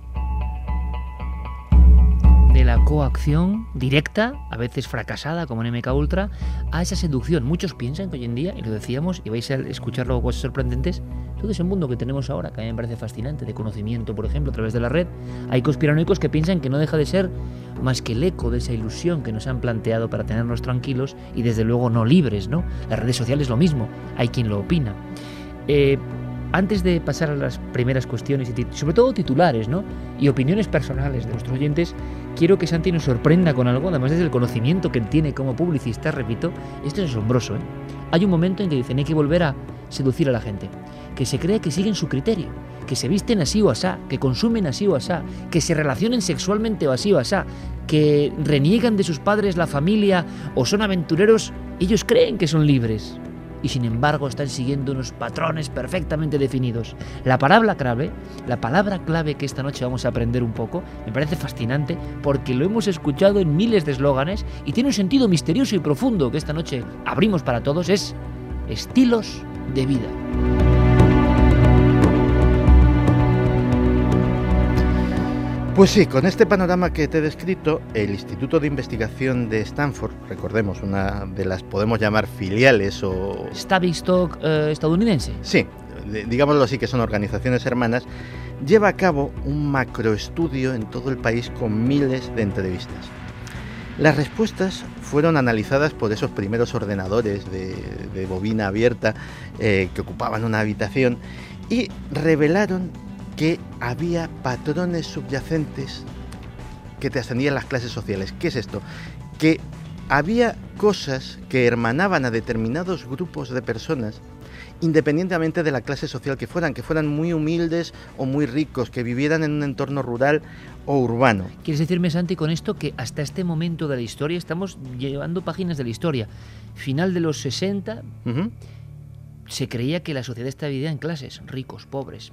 S5: De la coacción directa, a veces fracasada como en MK Ultra, a esa seducción. Muchos piensan que hoy en día, y lo decíamos, y vais a escuchar luego cosas sorprendentes, todo ese mundo que tenemos ahora, que a mí me parece fascinante, de conocimiento, por ejemplo, a través de la red, hay conspiranoicos que piensan que no deja de ser más que el eco de esa ilusión que nos han planteado para tenernos tranquilos y desde luego no libres, ¿no? Las redes sociales lo mismo, hay quien lo opina. Antes de pasar a las primeras cuestiones y sobre todo titulares, ¿no?, y opiniones personales de nuestros oyentes, quiero que Santi nos sorprenda con algo, además desde el conocimiento que él tiene como publicista. Repito, esto es asombroso, ¿eh? Hay un momento en que dicen hay que volver a seducir a la gente, que se cree que siguen su criterio, que se visten así o asá, que consumen así o asá, que se relacionen sexualmente o así o asá, que reniegan de sus padres, la familia, o son aventureros. Ellos creen que son libres y sin embargo están siguiendo unos patrones perfectamente definidos. La palabra clave que esta noche vamos a aprender un poco, me parece fascinante porque lo hemos escuchado en miles de eslóganes y tiene un sentido misterioso y profundo que esta noche abrimos para todos, es estilos de vida.
S9: Pues sí, con este panorama que te he descrito, el Instituto de Investigación de Stanford, recordemos, una de las, podemos llamar, filiales o...
S5: Tavistock estadounidense.
S9: Sí, digámoslo así, que son organizaciones hermanas, lleva a cabo un macroestudio en todo el país con miles de entrevistas. Las respuestas fueron analizadas por esos primeros ordenadores de bobina abierta que ocupaban una habitación y revelaron que había patrones subyacentes que trascendían las clases sociales. ¿Qué es esto? Que había cosas que hermanaban a determinados grupos de personas independientemente de la clase social que fueran muy humildes o muy ricos, que vivieran en un entorno rural o urbano.
S5: ¿Quieres decirme, Santi, con esto que hasta este momento de la historia estamos llevando páginas de la historia? Final de los 60... Se creía que la sociedad estaba dividida en clases, ricos, pobres,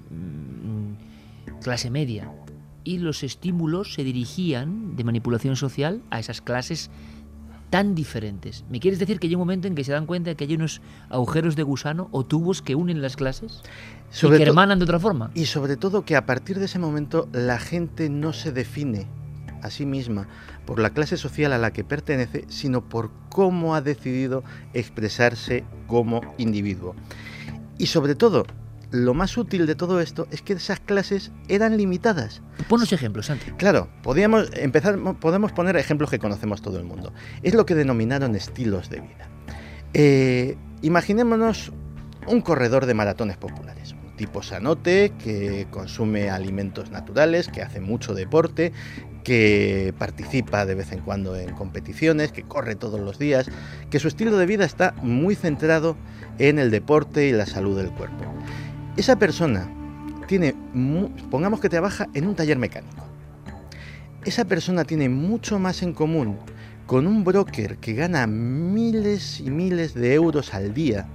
S5: clase media, y los estímulos se dirigían de manipulación social a esas clases tan diferentes. ¿Me quieres decir que hay un momento en que se dan cuenta de que hay unos agujeros de gusano o tubos que unen las clases y que hermanan de otra forma?
S9: Y sobre todo que a partir de ese momento la gente no se define a sí misma por la clase social a la que pertenece, sino por cómo ha decidido expresarse como individuo. Y sobre todo, lo más útil de todo esto es que esas clases eran limitadas.
S5: Ponos ejemplos, Santi.
S9: Claro, podemos poner ejemplos que conocemos todo el mundo. Es lo que denominaron estilos de vida. Imaginémonos un corredor de maratones populares. Un tipo sanote que consume alimentos naturales, que hace mucho deporte, que participa de vez en cuando en competiciones, que corre todos los días, que su estilo de vida está muy centrado en el deporte y la salud del cuerpo. Esa persona pongamos que trabaja en un taller mecánico. Esa persona tiene mucho más en común con un broker que gana miles y miles de euros al día,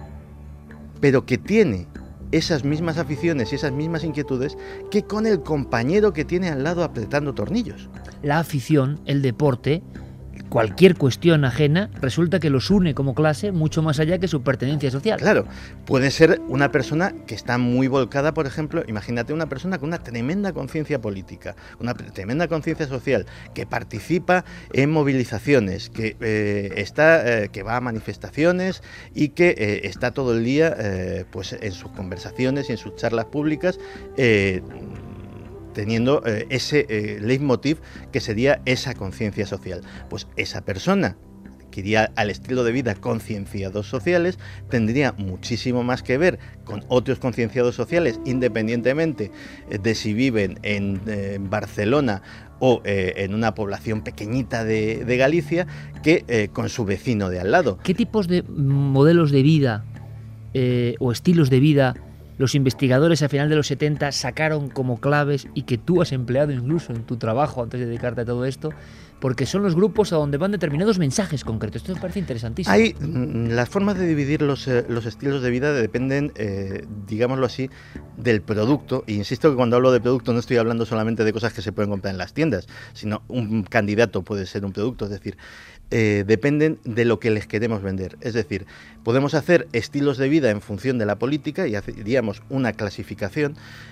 S9: pero que tiene esas mismas aficiones y esas mismas inquietudes que con el compañero que tiene al lado apretando tornillos.
S5: La afición, el deporte, cualquier cuestión ajena, resulta que los une como clase mucho más allá que su pertenencia social.
S9: Claro, puede ser una persona que está muy volcada, por ejemplo, imagínate una persona con una tremenda conciencia política, una tremenda conciencia social, que participa en movilizaciones, que va a manifestaciones y que está todo el día pues en sus conversaciones y en sus charlas públicas teniendo ese leitmotiv que sería esa conciencia social. Pues esa persona que iría al estilo de vida concienciados sociales tendría muchísimo más que ver con otros concienciados sociales, independientemente de si viven en Barcelona o en una población pequeñita de Galicia, que con su vecino de al lado.
S5: ¿Qué tipos de modelos de vida o estilos de vida los investigadores a final de los 70 sacaron como claves y que tú has empleado incluso en tu trabajo antes de dedicarte a todo esto? Porque son los grupos a donde van determinados mensajes concretos. Esto me parece interesantísimo.
S9: Las formas de dividir los estilos de vida dependen, digámoslo así, del producto. E insisto que cuando hablo de producto no estoy hablando solamente de cosas que se pueden comprar en las tiendas, sino un candidato puede ser un producto. Es decir, dependen de lo que les queremos vender. Es decir, podemos hacer estilos de vida en función de la política y haríamos una clasificación.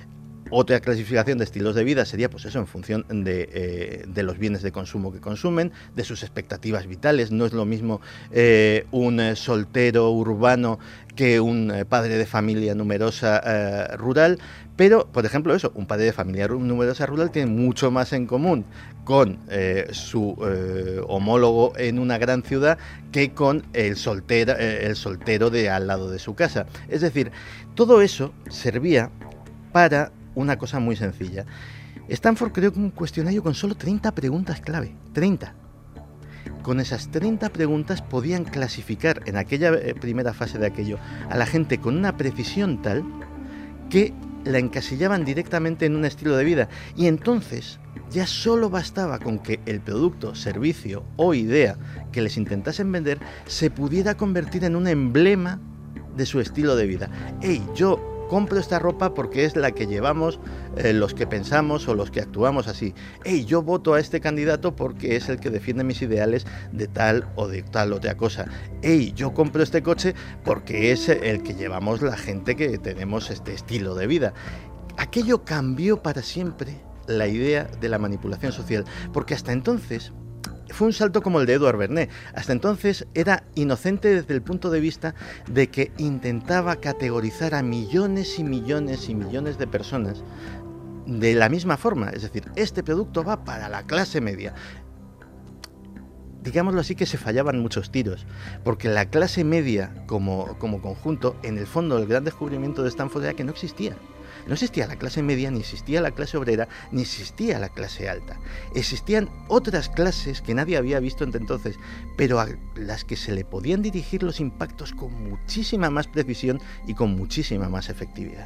S9: Otra clasificación de estilos de vida sería, pues eso, en función de los bienes de consumo que consumen, de sus expectativas vitales. No es lo mismo un soltero urbano que un padre de familia numerosa rural, pero, por ejemplo, eso, un padre de familia numerosa rural tiene mucho más en común con su homólogo en una gran ciudad que con el soltero de al lado de su casa. Es decir, todo eso servía para una cosa muy sencilla. Stanford creó un cuestionario con solo 30 preguntas clave. 30. Con esas 30 preguntas podían clasificar en aquella primera fase de aquello a la gente con una precisión tal que la encasillaban directamente en un estilo de vida. Y entonces ya solo bastaba con que el producto, servicio o idea que les intentasen vender se pudiera convertir en un emblema de su estilo de vida. ¡Ey, yo compro esta ropa porque es la que llevamos los que pensamos o los que actuamos así! ¡Ey, yo voto a este candidato porque es el que defiende mis ideales de tal o de tal otra cosa! ¡Ey, yo compro este coche porque es el que llevamos la gente que tenemos este estilo de vida! Aquello cambió para siempre la idea de la manipulación social, porque hasta entonces fue un salto como el de Edward Bernays. Hasta entonces era inocente desde el punto de vista de que intentaba categorizar a millones y millones y millones de personas de la misma forma. Es decir, este producto va para la clase media. Digámoslo así, que se fallaban muchos tiros, porque la clase media como conjunto, en el fondo, el gran descubrimiento de Stanford era que no existía. No existía la clase media, ni existía la clase obrera, ni existía la clase alta. Existían otras clases que nadie había visto hasta entonces, pero a las que se le podían dirigir los impactos con muchísima más precisión y con muchísima más efectividad.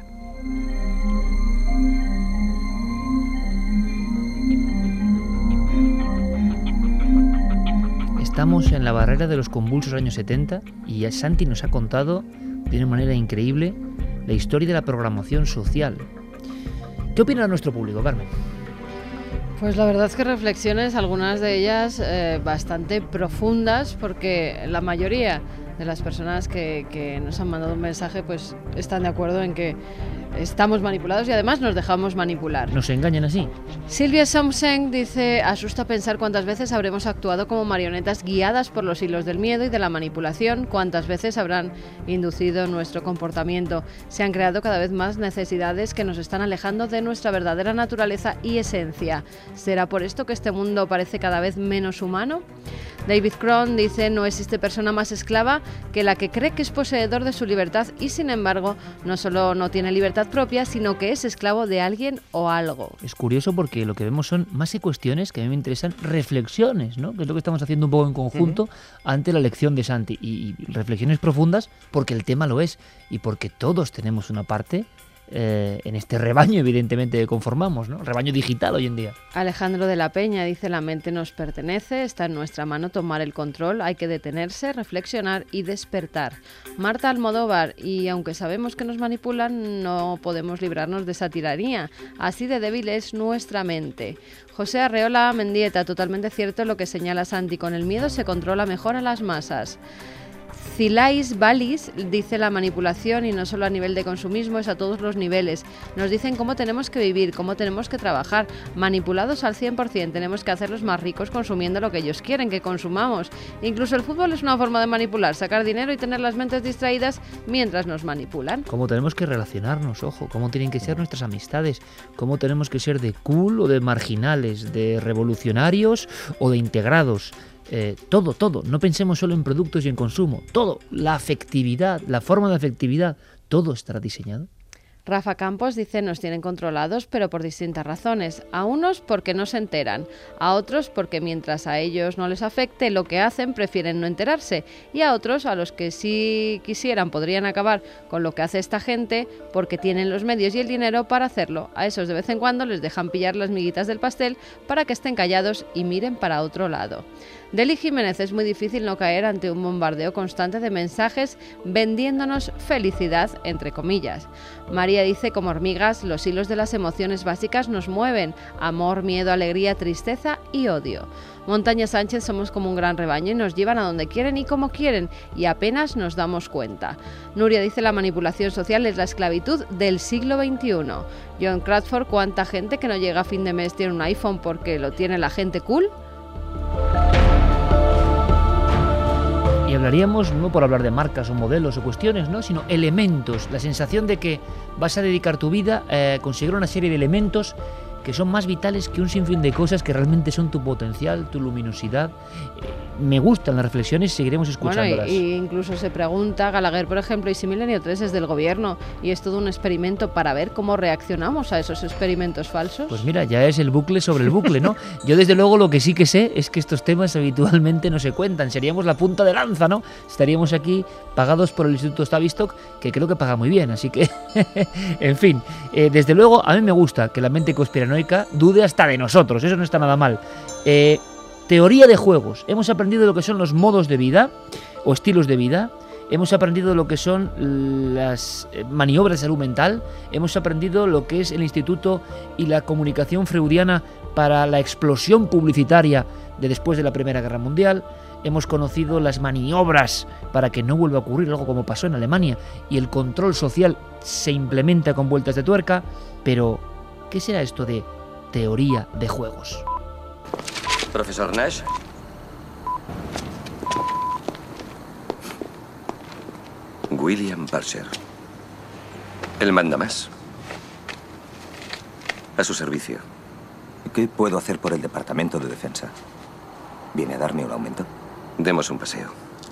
S5: Estamos en la barrera de los convulsos años 70 y Santi nos ha contado de una manera increíble la historia de la programación social. ¿Qué opina nuestro público, Carmen?
S6: Pues la verdad es que reflexiones, algunas de ellas bastante profundas, porque la mayoría de las personas que nos han mandado un mensaje pues están de acuerdo en que estamos manipulados y además nos dejamos manipular.
S5: ¿Nos engañan así?
S6: Silvia Somseng dice: asusta pensar cuántas veces habremos actuado como marionetas guiadas por los hilos del miedo y de la manipulación, cuántas veces habrán inducido nuestro comportamiento. Se han creado cada vez más necesidades que nos están alejando de nuestra verdadera naturaleza y esencia. ¿Será por esto que este mundo parece cada vez menos humano? David Cron dice: no existe persona más esclava que la que cree que es poseedor de su libertad y, sin embargo, no solo no tiene libertad propia, sino que es esclavo de alguien o algo.
S5: Es curioso porque lo que vemos son más que cuestiones, que a mí me interesan reflexiones, ¿no? Que es lo que estamos haciendo un poco en conjunto ante la lección de Santi. Y reflexiones profundas porque el tema lo es y porque todos tenemos una parte en este rebaño, evidentemente, que conformamos, ¿no? Rebaño digital hoy en día.
S6: Alejandro de la Peña dice: la mente nos pertenece, está en nuestra mano tomar el control, hay que detenerse, reflexionar y despertar. Marta Almodóvar: y aunque sabemos que nos manipulan, no podemos librarnos de esa tiranía, así de débil es nuestra mente. José Arreola Mendieta: totalmente cierto lo que señala Santi, con el miedo se controla mejor a las masas. Zilais Balis dice: la manipulación, y no solo a nivel de consumismo, es a todos los niveles. Nos dicen cómo tenemos que vivir, cómo tenemos que trabajar. Manipulados al 100%, tenemos que hacerlos más ricos consumiendo lo que ellos quieren que consumamos. Incluso el fútbol es una forma de manipular, sacar dinero y tener las mentes distraídas mientras nos manipulan.
S5: Cómo tenemos que relacionarnos, ojo, cómo tienen que ser nuestras amistades, cómo tenemos que ser de cool o de marginales, de revolucionarios o de integrados. Todo, no pensemos solo en productos y en consumo, todo, la afectividad, la forma de afectividad, todo estará diseñado.
S6: Rafa Campos dice: nos tienen controlados, pero por distintas razones. A unos porque no se enteran, a otros porque mientras a ellos no les afecte lo que hacen prefieren no enterarse, y a otros, a los que si quisieran podrían acabar con lo que hace esta gente porque tienen los medios y el dinero para hacerlo. A esos de vez en cuando les dejan pillar las miguitas del pastel para que estén callados y miren para otro lado. Deli Jiménez: es muy difícil no caer ante un bombardeo constante de mensajes vendiéndonos felicidad, entre comillas. María dice: como hormigas, los hilos de las emociones básicas nos mueven: amor, miedo, alegría, tristeza y odio. Montaña Sánchez: somos como un gran rebaño y nos llevan a donde quieren y como quieren, y apenas nos damos cuenta. Nuria dice: la manipulación social es la esclavitud del siglo XXI. John Crawford: ¿cuánta gente que no llega a fin de mes tiene un iPhone porque lo tiene la gente cool?
S5: Y hablaríamos, no por hablar de marcas o modelos o cuestiones, ¿no?, sino elementos, la sensación de que vas a dedicar tu vida a conseguir una serie de elementos que son más vitales que un sinfín de cosas que realmente son tu potencial, tu luminosidad. Me gustan las reflexiones, seguiremos escuchándolas.
S6: Bueno, y incluso se pregunta Gallagher, por ejemplo, ¿y si Milenio 3 es del gobierno y es todo un experimento para ver cómo reaccionamos a esos experimentos falsos?
S5: Pues mira, ya es el bucle sobre el bucle, ¿no? Yo desde luego lo que sí que sé es que estos temas habitualmente no se cuentan. Seríamos la punta de lanza, ¿no? Estaríamos aquí pagados por el Instituto Tavistock, que creo que paga muy bien, así que... en fin, desde luego a mí me gusta que la mente conspiranoica dude hasta de nosotros, eso no está nada mal. Teoría de juegos. Hemos aprendido lo que son los modos de vida o estilos de vida. Hemos aprendido lo que son las maniobras de salud mental. Hemos aprendido lo que es el instituto y la comunicación freudiana para la explosión publicitaria de después de la Primera Guerra Mundial. Hemos conocido las maniobras para que no vuelva a ocurrir algo como pasó en Alemania y el control social se implementa con vueltas de tuerca. Pero, ¿qué será esto de teoría de juegos?
S14: Profesor Nash. William Parcher. El mandamás. A su servicio.
S15: ¿Qué puedo hacer por el Departamento de Defensa? ¿Viene a darme un aumento?
S14: Demos un paseo.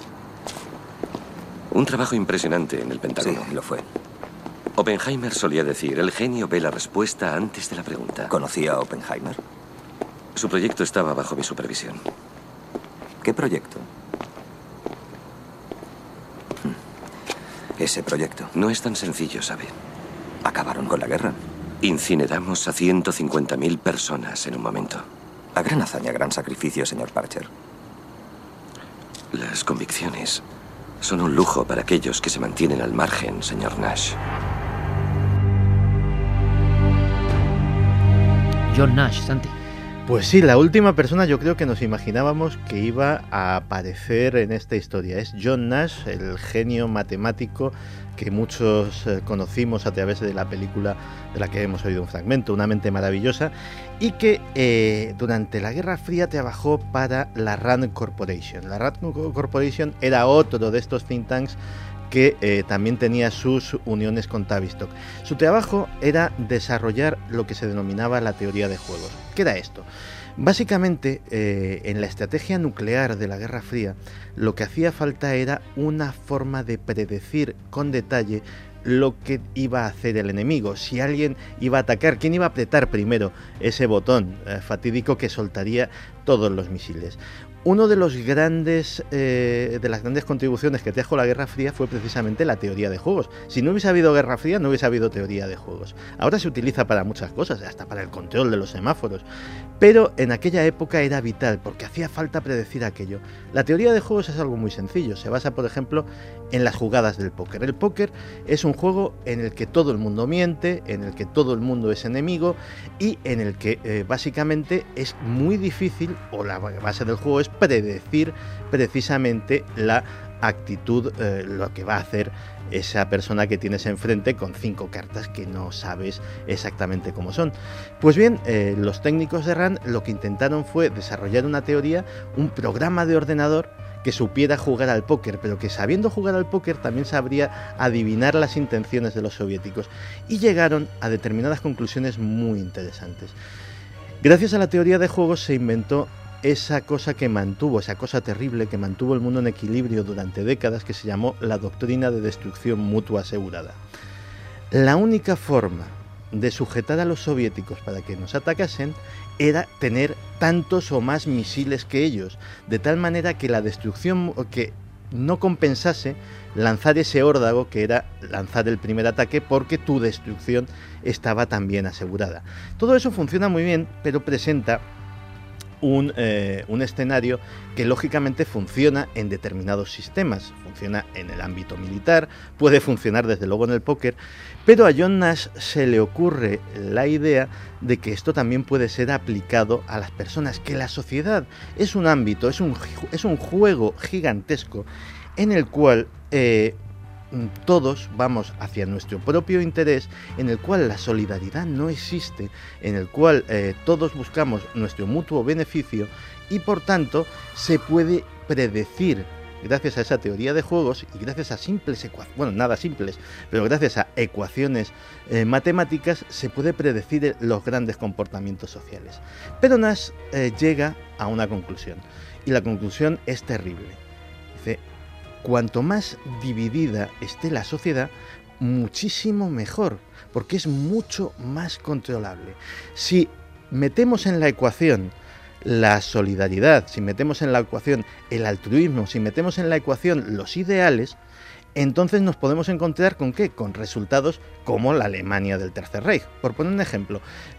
S14: Un trabajo impresionante en el Pentágono.
S15: Sí, lo fue.
S14: Oppenheimer solía decir: el genio ve la respuesta antes de la pregunta.
S15: ¿Conocía a Oppenheimer?
S14: Su proyecto estaba bajo mi supervisión.
S15: ¿Qué proyecto? Ese proyecto.
S14: No es tan sencillo, ¿sabe?
S15: ¿Acabaron con la guerra?
S14: Incineramos a 150.000 personas en un momento.
S15: A gran hazaña, gran sacrificio, señor Parcher.
S14: Las convicciones son un lujo para aquellos que se mantienen al margen, señor Nash.
S5: John Nash, Santi.
S9: Pues sí, la última persona yo creo que nos imaginábamos que iba a aparecer en esta historia. Es John Nash, el genio matemático que muchos conocimos a través de la película de la que hemos oído un fragmento, Una mente maravillosa, y que durante la Guerra Fría trabajó para la Rand Corporation. La Rand Corporation era otro de estos think tanks que también tenía sus uniones con Tavistock. Su trabajo era desarrollar lo que se denominaba la teoría de juegos. ¿Qué era esto? Básicamente, en la estrategia nuclear de la Guerra Fría, lo que hacía falta era una forma de predecir con detalle lo que iba a hacer el enemigo, si alguien iba a atacar, quién iba a apretar primero ese botón fatídico que soltaría todos los misiles. Uno de los grandes de las grandes contribuciones que trajo la Guerra Fría fue precisamente la teoría de juegos. Si no hubiese habido Guerra Fría, no hubiese habido teoría de juegos. Ahora se utiliza para muchas cosas, hasta para el control de los semáforos. Pero en aquella época era vital, porque hacía falta predecir aquello. La teoría de juegos es algo muy sencillo. Se basa, por ejemplo, en las jugadas del póker. El póker es un juego en el que todo el mundo miente, en el que todo el mundo es enemigo y en el que básicamente es muy difícil, o la base del juego es predecir precisamente la actitud, lo que va a hacer esa persona que tienes enfrente con 5 cartas que no sabes exactamente cómo son. Pues bien, los técnicos de Rand lo que intentaron fue desarrollar una teoría, un programa de ordenador que supiera jugar al póker, pero que sabiendo jugar al póker también sabría adivinar las intenciones de los soviéticos, y llegaron a determinadas conclusiones muy interesantes. Gracias a la teoría de juegos se inventó esa cosa que mantuvo, esa cosa terrible que mantuvo el mundo en equilibrio durante décadas, que se llamó la doctrina de destrucción mutua asegurada. La única forma de sujetar a los soviéticos para que nos atacasen era tener tantos o más misiles que ellos, de tal manera que la destrucción, que no compensase lanzar ese órdago que era lanzar el primer ataque, porque tu destrucción estaba también asegurada. Todo eso funciona muy bien, pero presenta un escenario que lógicamente funciona en determinados sistemas. Funciona en el ámbito militar, puede funcionar desde luego en el póker, pero a John Nash se le ocurre la idea de que esto también puede ser aplicado a las personas, que la sociedad es un ámbito, es un juego gigantesco en el cual todos vamos hacia nuestro propio interés, en el cual la solidaridad no existe, en el cual todos buscamos nuestro mutuo beneficio y por tanto se puede predecir, gracias a esa teoría de juegos y gracias a simples ecuaciones, bueno, nada simples, pero gracias a ecuaciones matemáticas se puede predecir los grandes comportamientos sociales. Pero Nash llega a una conclusión y la conclusión es terrible. Dice: cuanto más dividida esté la sociedad, muchísimo mejor, porque es mucho más controlable. Si metemos en la ecuación la solidaridad, si metemos en la ecuación el altruismo, si metemos en la ecuación los ideales, entonces nos podemos encontrar ¿con qué? Con resultados como la Alemania del Tercer Reich, por poner un ejemplo,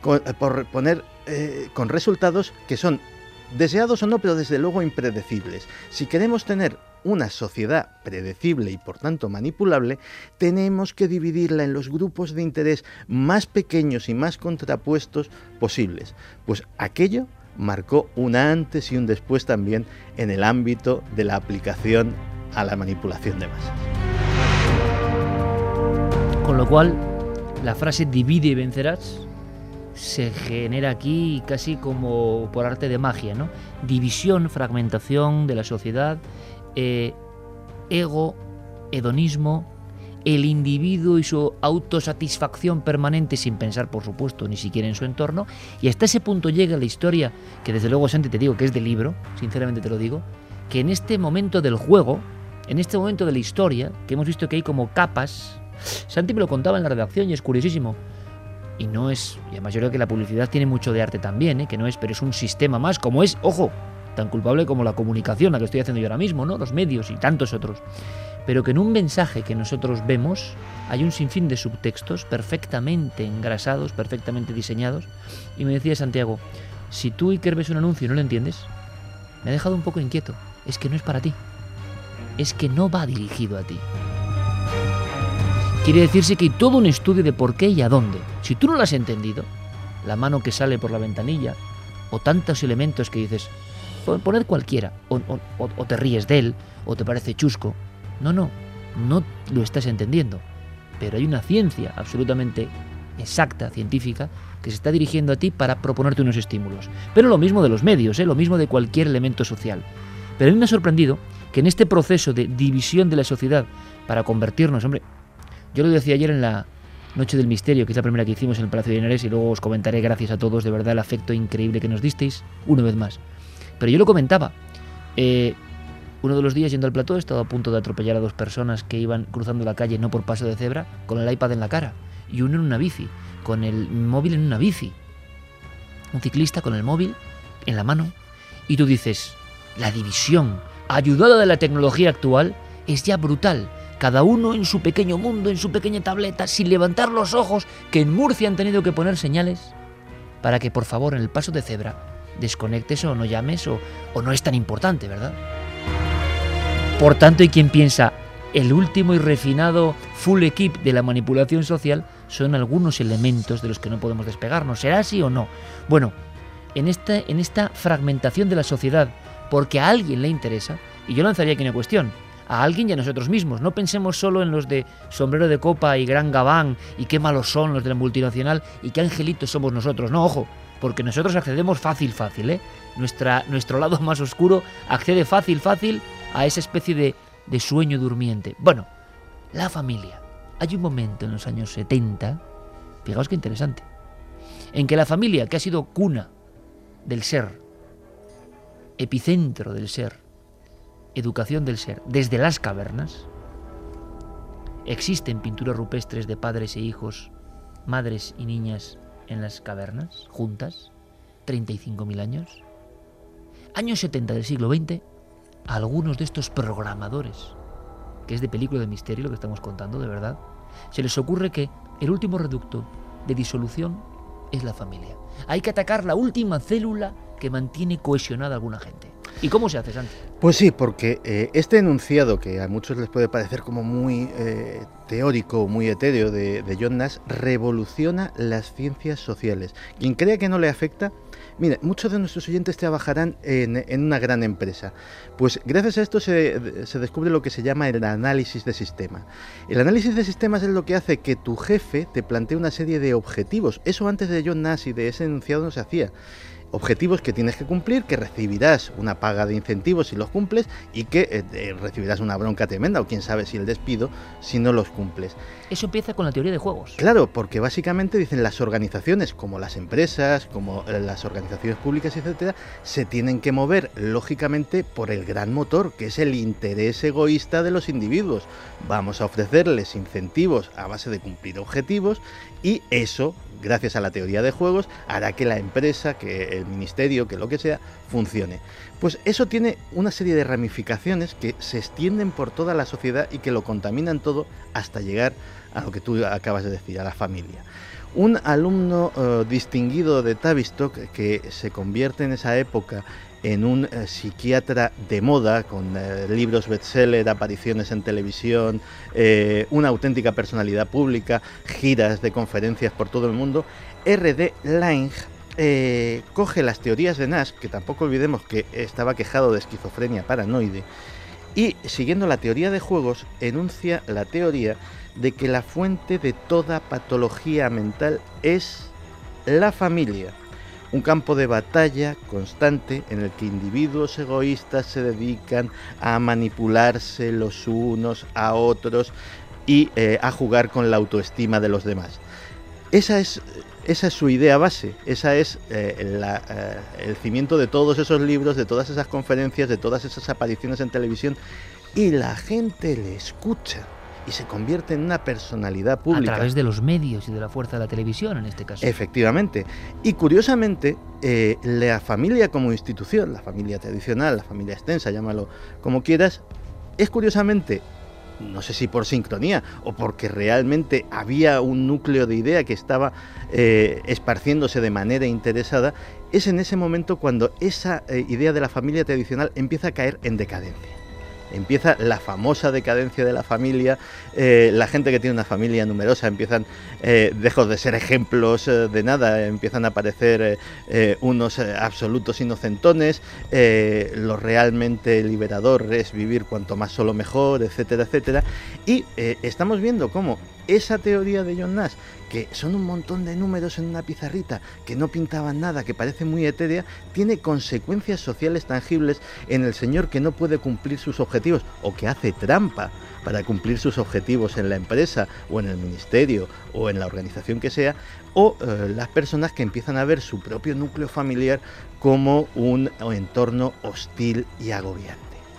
S9: con resultados que son deseados o no, pero desde luego impredecibles. Si queremos tener una sociedad predecible y por tanto manipulable, tenemos que dividirla en los grupos de interés más pequeños y más contrapuestos posibles. Pues aquello marcó un antes y un después también en el ámbito de la aplicación a la manipulación de masas.
S5: Con lo cual, la frase divide y vencerás se genera aquí casi como por arte de magia, ¿no? División, fragmentación de la sociedad, ego, hedonismo, el individuo y su autosatisfacción permanente sin pensar, por supuesto, ni siquiera en su entorno, y hasta ese punto llega la historia, que desde luego, Santi, te digo que es de libro, sinceramente te lo digo, que en este momento del juego, en este momento de la historia, que hemos visto que hay como capas, Santi me lo contaba en la redacción y es curiosísimo, y no es, y además yo creo que la publicidad tiene mucho de arte también, que no es, pero es un sistema más, como es, ojo, tan culpable como la comunicación, la que estoy haciendo yo ahora mismo, ¿no? Los medios y tantos otros. Pero que en un mensaje que nosotros vemos hay un sinfín de subtextos perfectamente engrasados, perfectamente diseñados. Y me decía Santiago, si tú, Iker, ves un anuncio y no lo entiendes, me ha dejado un poco inquieto. Es que no es para ti. Es que no va dirigido a ti. Quiere decirse que hay todo un estudio de por qué y a dónde. Si tú no lo has entendido, la mano que sale por la ventanilla, o tantos elementos que dices, poned cualquiera, o te ríes de él, o te parece chusco. No lo estás entendiendo. Pero hay una ciencia absolutamente exacta, científica, que se está dirigiendo a ti para proponerte unos estímulos. Pero lo mismo de los medios, lo mismo de cualquier elemento social. Pero a mí me ha sorprendido que en este proceso de división de la sociedad para convertirnos, hombre, yo lo decía ayer en la Noche del Misterio, que es la primera que hicimos en el Palacio de Linares, y luego os comentaré, gracias a todos, de verdad, el afecto increíble que nos disteis, una vez más. Pero yo lo comentaba, uno de los días yendo al plató he estado a punto de atropellar a dos personas que iban cruzando la calle no por paso de cebra, con el iPad en la cara, y uno en una bici, con el móvil en una bici. Un ciclista con el móvil en la mano, y tú dices, la división, ayudada de la tecnología actual, es ya brutal. Cada uno en su pequeño mundo, en su pequeña tableta, sin levantar los ojos, que en Murcia han tenido que poner señales para que, por favor, en el paso de cebra, desconectes o no llames o no es tan importante, ¿verdad? Por tanto, hay quien piensa, el último y refinado full equip de la manipulación social son algunos elementos de los que no podemos despegarnos. ¿Será así o no? Bueno, en esta fragmentación de la sociedad, porque a alguien le interesa, y yo lanzaría aquí una cuestión, a alguien y a nosotros mismos. No pensemos solo en los de sombrero de copa y gran gabán y qué malos son los de la multinacional y qué angelitos somos nosotros. No, ojo, porque nosotros accedemos fácil, nuestro lado más oscuro accede fácil a esa especie de sueño durmiente. Bueno, la familia. Hay un momento en los años 70, fijaos qué interesante, en que la familia, que ha sido cuna del ser, epicentro del ser, educación del ser, desde las cavernas, existen pinturas rupestres de padres e hijos, madres y niñas en las cavernas, juntas, 35.000 años. Años 70 del siglo XX, algunos de estos programadores, que es de película de misterio lo que estamos contando, de verdad, se les ocurre que el último reducto de disolución es la familia. Hay que atacar la última célula que mantiene cohesionada a alguna gente. ¿Y cómo se hace, Santi?
S9: Pues sí, porque este enunciado, que a muchos les puede parecer como muy teórico, muy etéreo, de John Nash, revoluciona las ciencias sociales. Quien crea que no le afecta, mira, muchos de nuestros oyentes trabajarán en una gran empresa. Pues gracias a esto se descubre lo que se llama el análisis de sistema. El análisis de sistemas es lo que hace que tu jefe te plantee una serie de objetivos. Eso antes de John Nash y de ese enunciado no se hacía. Objetivos que tienes que cumplir, que recibirás una paga de incentivos si los cumples y que recibirás una bronca tremenda o quién sabe si el despido si no los cumples.
S5: Eso empieza con la teoría de juegos.
S9: Claro, porque básicamente dicen las organizaciones, como las empresas, como las organizaciones públicas, etcétera, se tienen que mover lógicamente por el gran motor, que es el interés egoísta de los individuos. Vamos a ofrecerles incentivos a base de cumplir objetivos y eso, gracias a la teoría de juegos, hará que la empresa, que el ministerio, que lo que sea, funcione. Pues eso tiene una serie de ramificaciones que se extienden por toda la sociedad y que lo contaminan todo hasta llegar a lo que tú acabas de decir, a la familia. Un alumno distinguido de Tavistock, que se convierte en esa época en un psiquiatra de moda, con libros bestseller, apariciones en televisión, una auténtica personalidad pública, giras de conferencias por todo el mundo, R.D. Laing coge las teorías de Nash, que tampoco olvidemos que estaba quejado de esquizofrenia paranoide, y siguiendo la teoría de juegos, enuncia la teoría de que la fuente de toda patología mental es la familia. Un campo de batalla constante en el que individuos egoístas se dedican a manipularse los unos a otros y a jugar con la autoestima de los demás. Esa es su idea base, esa es el cimiento de todos esos libros, de todas esas conferencias, de todas esas apariciones en televisión, y la gente le escucha y se convierte en una personalidad pública.
S5: A través de los medios y de la fuerza de la televisión, en este caso.
S9: Efectivamente. Y curiosamente, la familia como institución, la familia tradicional, la familia extensa, llámalo como quieras, es curiosamente, no sé si por sincronía o porque realmente había un núcleo de idea que estaba esparciéndose de manera interesada, es en ese momento cuando esa idea de la familia tradicional empieza a caer en decadencia. Empieza la famosa decadencia de la familia, la gente que tiene una familia numerosa empiezan, lejos de ser ejemplos de nada, empiezan a aparecer unos absolutos inocentones, lo realmente liberador es vivir cuanto más solo mejor, etcétera, etcétera, y estamos viendo cómo esa teoría de John Nash, que son un montón de números en una pizarrita, que no pintaban nada, que parece muy etérea, tiene consecuencias sociales tangibles en el señor que no puede cumplir sus objetivos o que hace trampa para cumplir sus objetivos en la empresa o en el ministerio o en la organización que sea, o las personas que empiezan a ver su propio núcleo familiar como un entorno hostil y agobiante.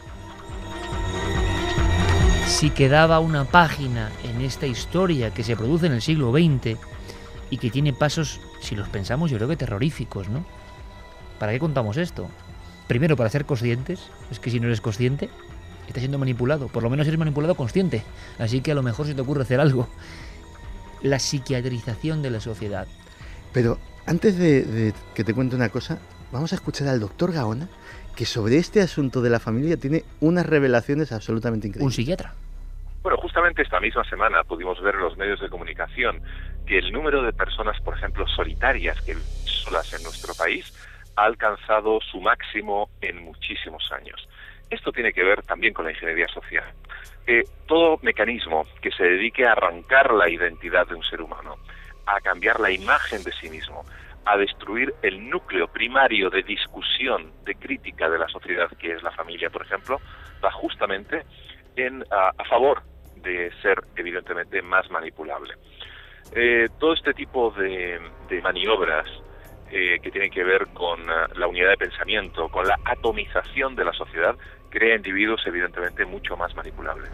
S5: Si quedaba una página en esta historia que se produce en el siglo XX y que tiene pasos, si los pensamos, yo creo que terroríficos, ¿no? ¿Para qué contamos esto? Primero, para ser conscientes. Es que si no eres consciente, estás siendo manipulado. Por lo menos eres manipulado consciente. Así que a lo mejor se te ocurre hacer algo. La psiquiatrización de la sociedad.
S9: Pero antes de que te cuente una cosa, vamos a escuchar al doctor Gaona, que sobre este asunto de la familia tiene unas revelaciones absolutamente increíbles.
S5: Un psiquiatra.
S16: Bueno, justamente esta misma semana pudimos ver en los medios de comunicación que el número de personas, por ejemplo, solitarias que viven solas en nuestro país ha alcanzado su máximo en muchísimos años. Esto tiene que ver también con la ingeniería social. Todo mecanismo que se dedique a arrancar la identidad de un ser humano, a cambiar la imagen de sí mismo, a destruir el núcleo primario de discusión, de crítica de la sociedad, que es la familia, por ejemplo, va justamente a favor de ser, evidentemente, más manipulable. Todo este tipo de maniobras que tienen que ver con la unidad de pensamiento, con la atomización de la sociedad, crea individuos, evidentemente, mucho más manipulables.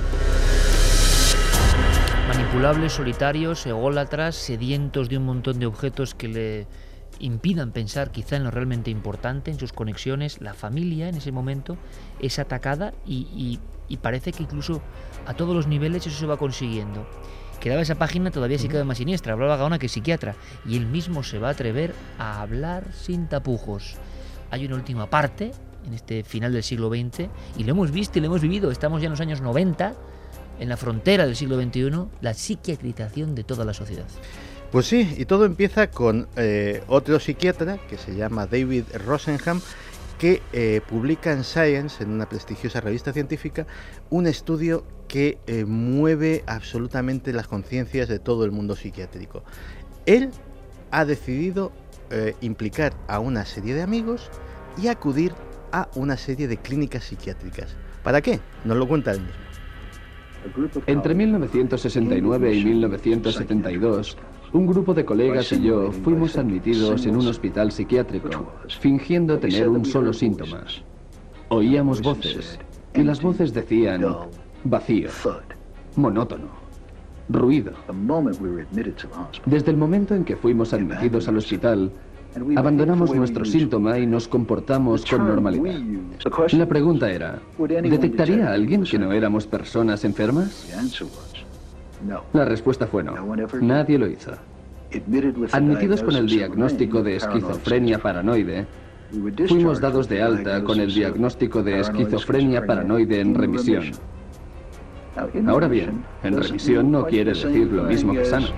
S5: Manipulables, solitarios, ególatras, sedientos de un montón de objetos que le impidan pensar quizá en lo realmente importante, en sus conexiones. La familia en ese momento es atacada y y parece que incluso a todos los niveles eso se va consiguiendo. Quedaba esa página todavía sí queda más siniestra. Hablaba Gaona, que es psiquiatra, y él mismo se va a atrever a hablar sin tapujos. Hay una última parte en este final del siglo XX, y lo hemos visto y lo hemos vivido. Estamos ya en los años 90, en la frontera del siglo XXI, la psiquiatrización de toda la sociedad.
S9: Pues sí, y todo empieza con otro psiquiatra que se llama David Rosenhan, que publica en Science, en una prestigiosa revista científica, un estudio que mueve absolutamente las conciencias de todo el mundo psiquiátrico. Él ha decidido implicar a una serie de amigos y acudir a una serie de clínicas psiquiátricas. ¿Para qué? Nos lo cuenta él mismo.
S17: Entre 1969 y 1972, un grupo de colegas y yo fuimos admitidos en un hospital psiquiátrico, fingiendo tener un solo síntoma. Oíamos voces, y las voces decían vacío, monótono, ruido. Desde el momento en que fuimos admitidos al hospital, abandonamos nuestro síntoma y nos comportamos con normalidad. La pregunta era, ¿detectaría a alguien que no éramos personas enfermas? La respuesta fue no. Nadie lo hizo. Admitidos con el diagnóstico de esquizofrenia paranoide, fuimos dados de alta con el diagnóstico de esquizofrenia paranoide en remisión. Ahora bien, en remisión no quiere decir lo mismo que sano.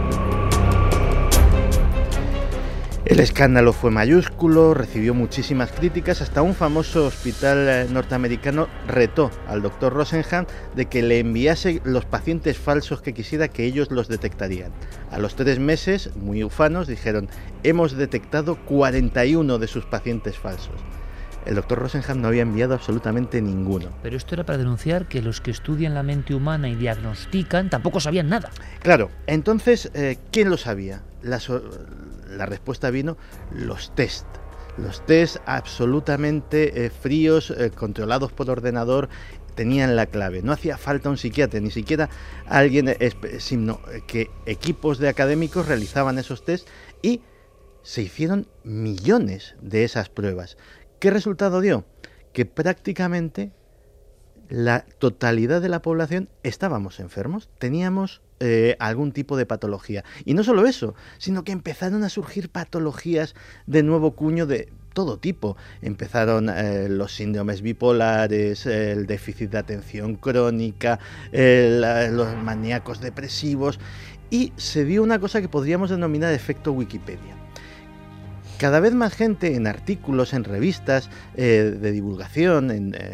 S9: El escándalo fue mayúsculo, recibió muchísimas críticas, hasta un famoso hospital norteamericano retó al doctor Rosenhan de que le enviase los pacientes falsos que quisiera, que ellos los detectarían. A los 3 meses, muy ufanos, dijeron: hemos detectado 41 de sus pacientes falsos. El doctor Rosenhan no había enviado absolutamente ninguno.
S5: Pero esto era para denunciar que los que estudian la mente humana y diagnostican tampoco sabían nada.
S9: Claro, entonces, ¿quién lo sabía? La respuesta vino: los test. Los test absolutamente fríos, controlados por ordenador, tenían la clave. No hacía falta un psiquiatra, ni siquiera alguien, sino que equipos de académicos realizaban esos test y se hicieron millones de esas pruebas. ¿Qué resultado dio? Que prácticamente la totalidad de la población estábamos enfermos, teníamos algún tipo de patología. Y no solo eso, sino que empezaron a surgir patologías de nuevo cuño de todo tipo. Empezaron los síndromes bipolares, el déficit de atención crónica, los maníacos depresivos, y se dio una cosa que podríamos denominar efecto Wikipedia. Cada vez más gente en artículos, en revistas de divulgación,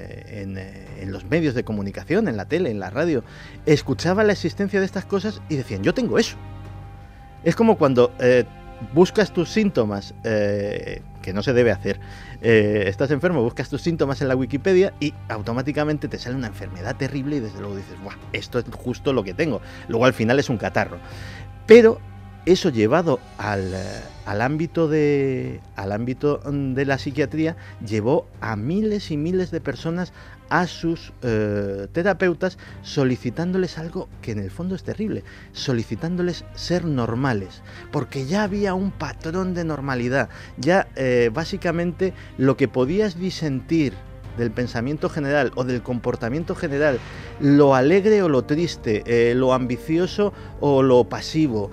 S9: en los medios de comunicación, en la tele, en la radio, escuchaba la existencia de estas cosas y decían: yo tengo eso. Es como cuando buscas tus síntomas, que no se debe hacer. Estás enfermo, buscas tus síntomas en la Wikipedia y automáticamente te sale una enfermedad terrible y desde luego dices: ¡buah! Esto es justo lo que tengo. Luego al final es un catarro. Pero eso llevado al ámbito de la psiquiatría llevó a miles y miles de personas a sus terapeutas, solicitándoles algo que en el fondo es terrible, solicitándoles ser normales, porque ya había un patrón de normalidad. Ya básicamente lo que podías disentir del pensamiento general o del comportamiento general, lo alegre o lo triste, lo ambicioso o lo pasivo,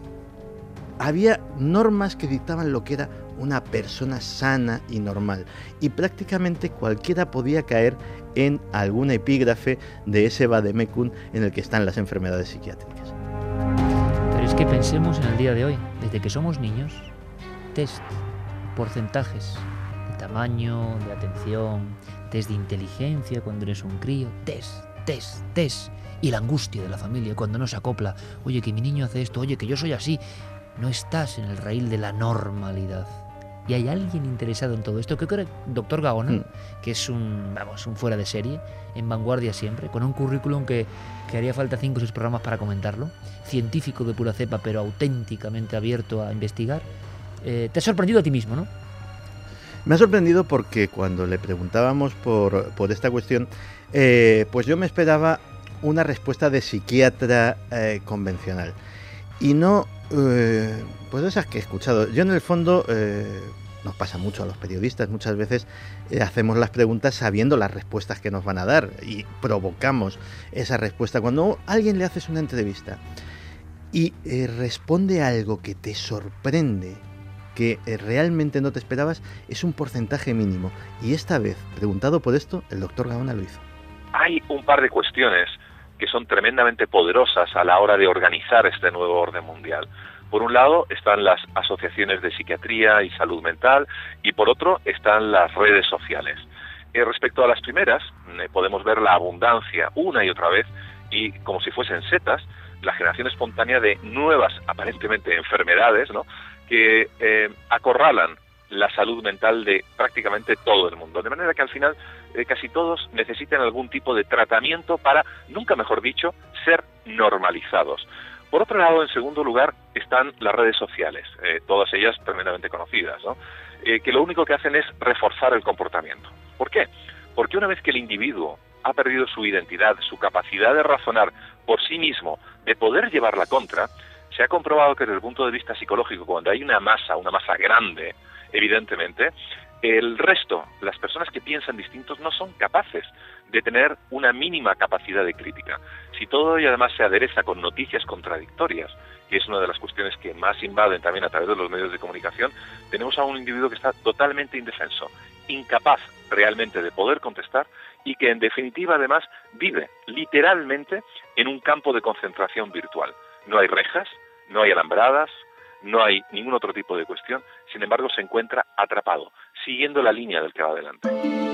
S9: había normas que dictaban lo que era una persona sana y normal, y prácticamente cualquiera podía caer en alguna epígrafe de ese vademecum en el que están las enfermedades psiquiátricas.
S5: Pero es que pensemos en el día de hoy, desde que somos niños, test, porcentajes de tamaño, de atención, test de inteligencia cuando eres un crío, test, y la angustia de la familia cuando no se acopla: oye, que mi niño hace esto, oye, que yo soy así. No estás en el raíl de la normalidad. Y hay alguien interesado en todo esto, que creo que el doctor Gaona, que es un fuera de serie, en vanguardia siempre, con un currículum que haría falta 5 o 6 programas para comentarlo, científico de pura cepa, pero auténticamente abierto a investigar. Te ha sorprendido a ti mismo, ¿no?
S9: Me ha sorprendido porque cuando le preguntábamos por esta cuestión, pues yo me esperaba una respuesta de psiquiatra convencional. Y no, pues esas que he escuchado. Yo en el fondo nos pasa mucho a los periodistas, muchas veces hacemos las preguntas sabiendo las respuestas que nos van a dar y provocamos esa respuesta. Cuando a alguien le haces una entrevista y responde algo que te sorprende, que realmente no te esperabas, es un porcentaje mínimo. Y esta vez, preguntado por esto, el doctor Gaona lo hizo.
S16: Hay un par de cuestiones que son tremendamente poderosas a la hora de organizar este nuevo orden mundial. Por un lado están las asociaciones de psiquiatría y salud mental y por otro están las redes sociales. Respecto a las primeras, podemos ver la abundancia una y otra vez y como si fuesen setas, la generación espontánea de nuevas, aparentemente, enfermedades, ¿no?, que acorralan la salud mental de prácticamente todo el mundo. De manera que al final casi todos necesitan algún tipo de tratamiento para, nunca mejor dicho, ser normalizados. Por otro lado, en segundo lugar, están las redes sociales, todas ellas tremendamente conocidas, ¿no?, que lo único que hacen es reforzar el comportamiento. ¿Por qué? Porque una vez que el individuo ha perdido su identidad, su capacidad de razonar por sí mismo, de poder llevar la contra, se ha comprobado que desde el punto de vista psicológico, cuando hay una masa grande, evidentemente, el resto, las personas que piensan distintos, no son capaces de tener una mínima capacidad de crítica. Si todo ello además se adereza con noticias contradictorias, que es una de las cuestiones que más invaden también a través de los medios de comunicación, tenemos a un individuo que está totalmente indefenso, incapaz realmente de poder contestar y que en definitiva además vive literalmente en un campo de concentración virtual. No hay rejas, no hay alambradas, no hay ningún otro tipo de cuestión, sin embargo se encuentra atrapado, siguiendo la línea del que va adelante.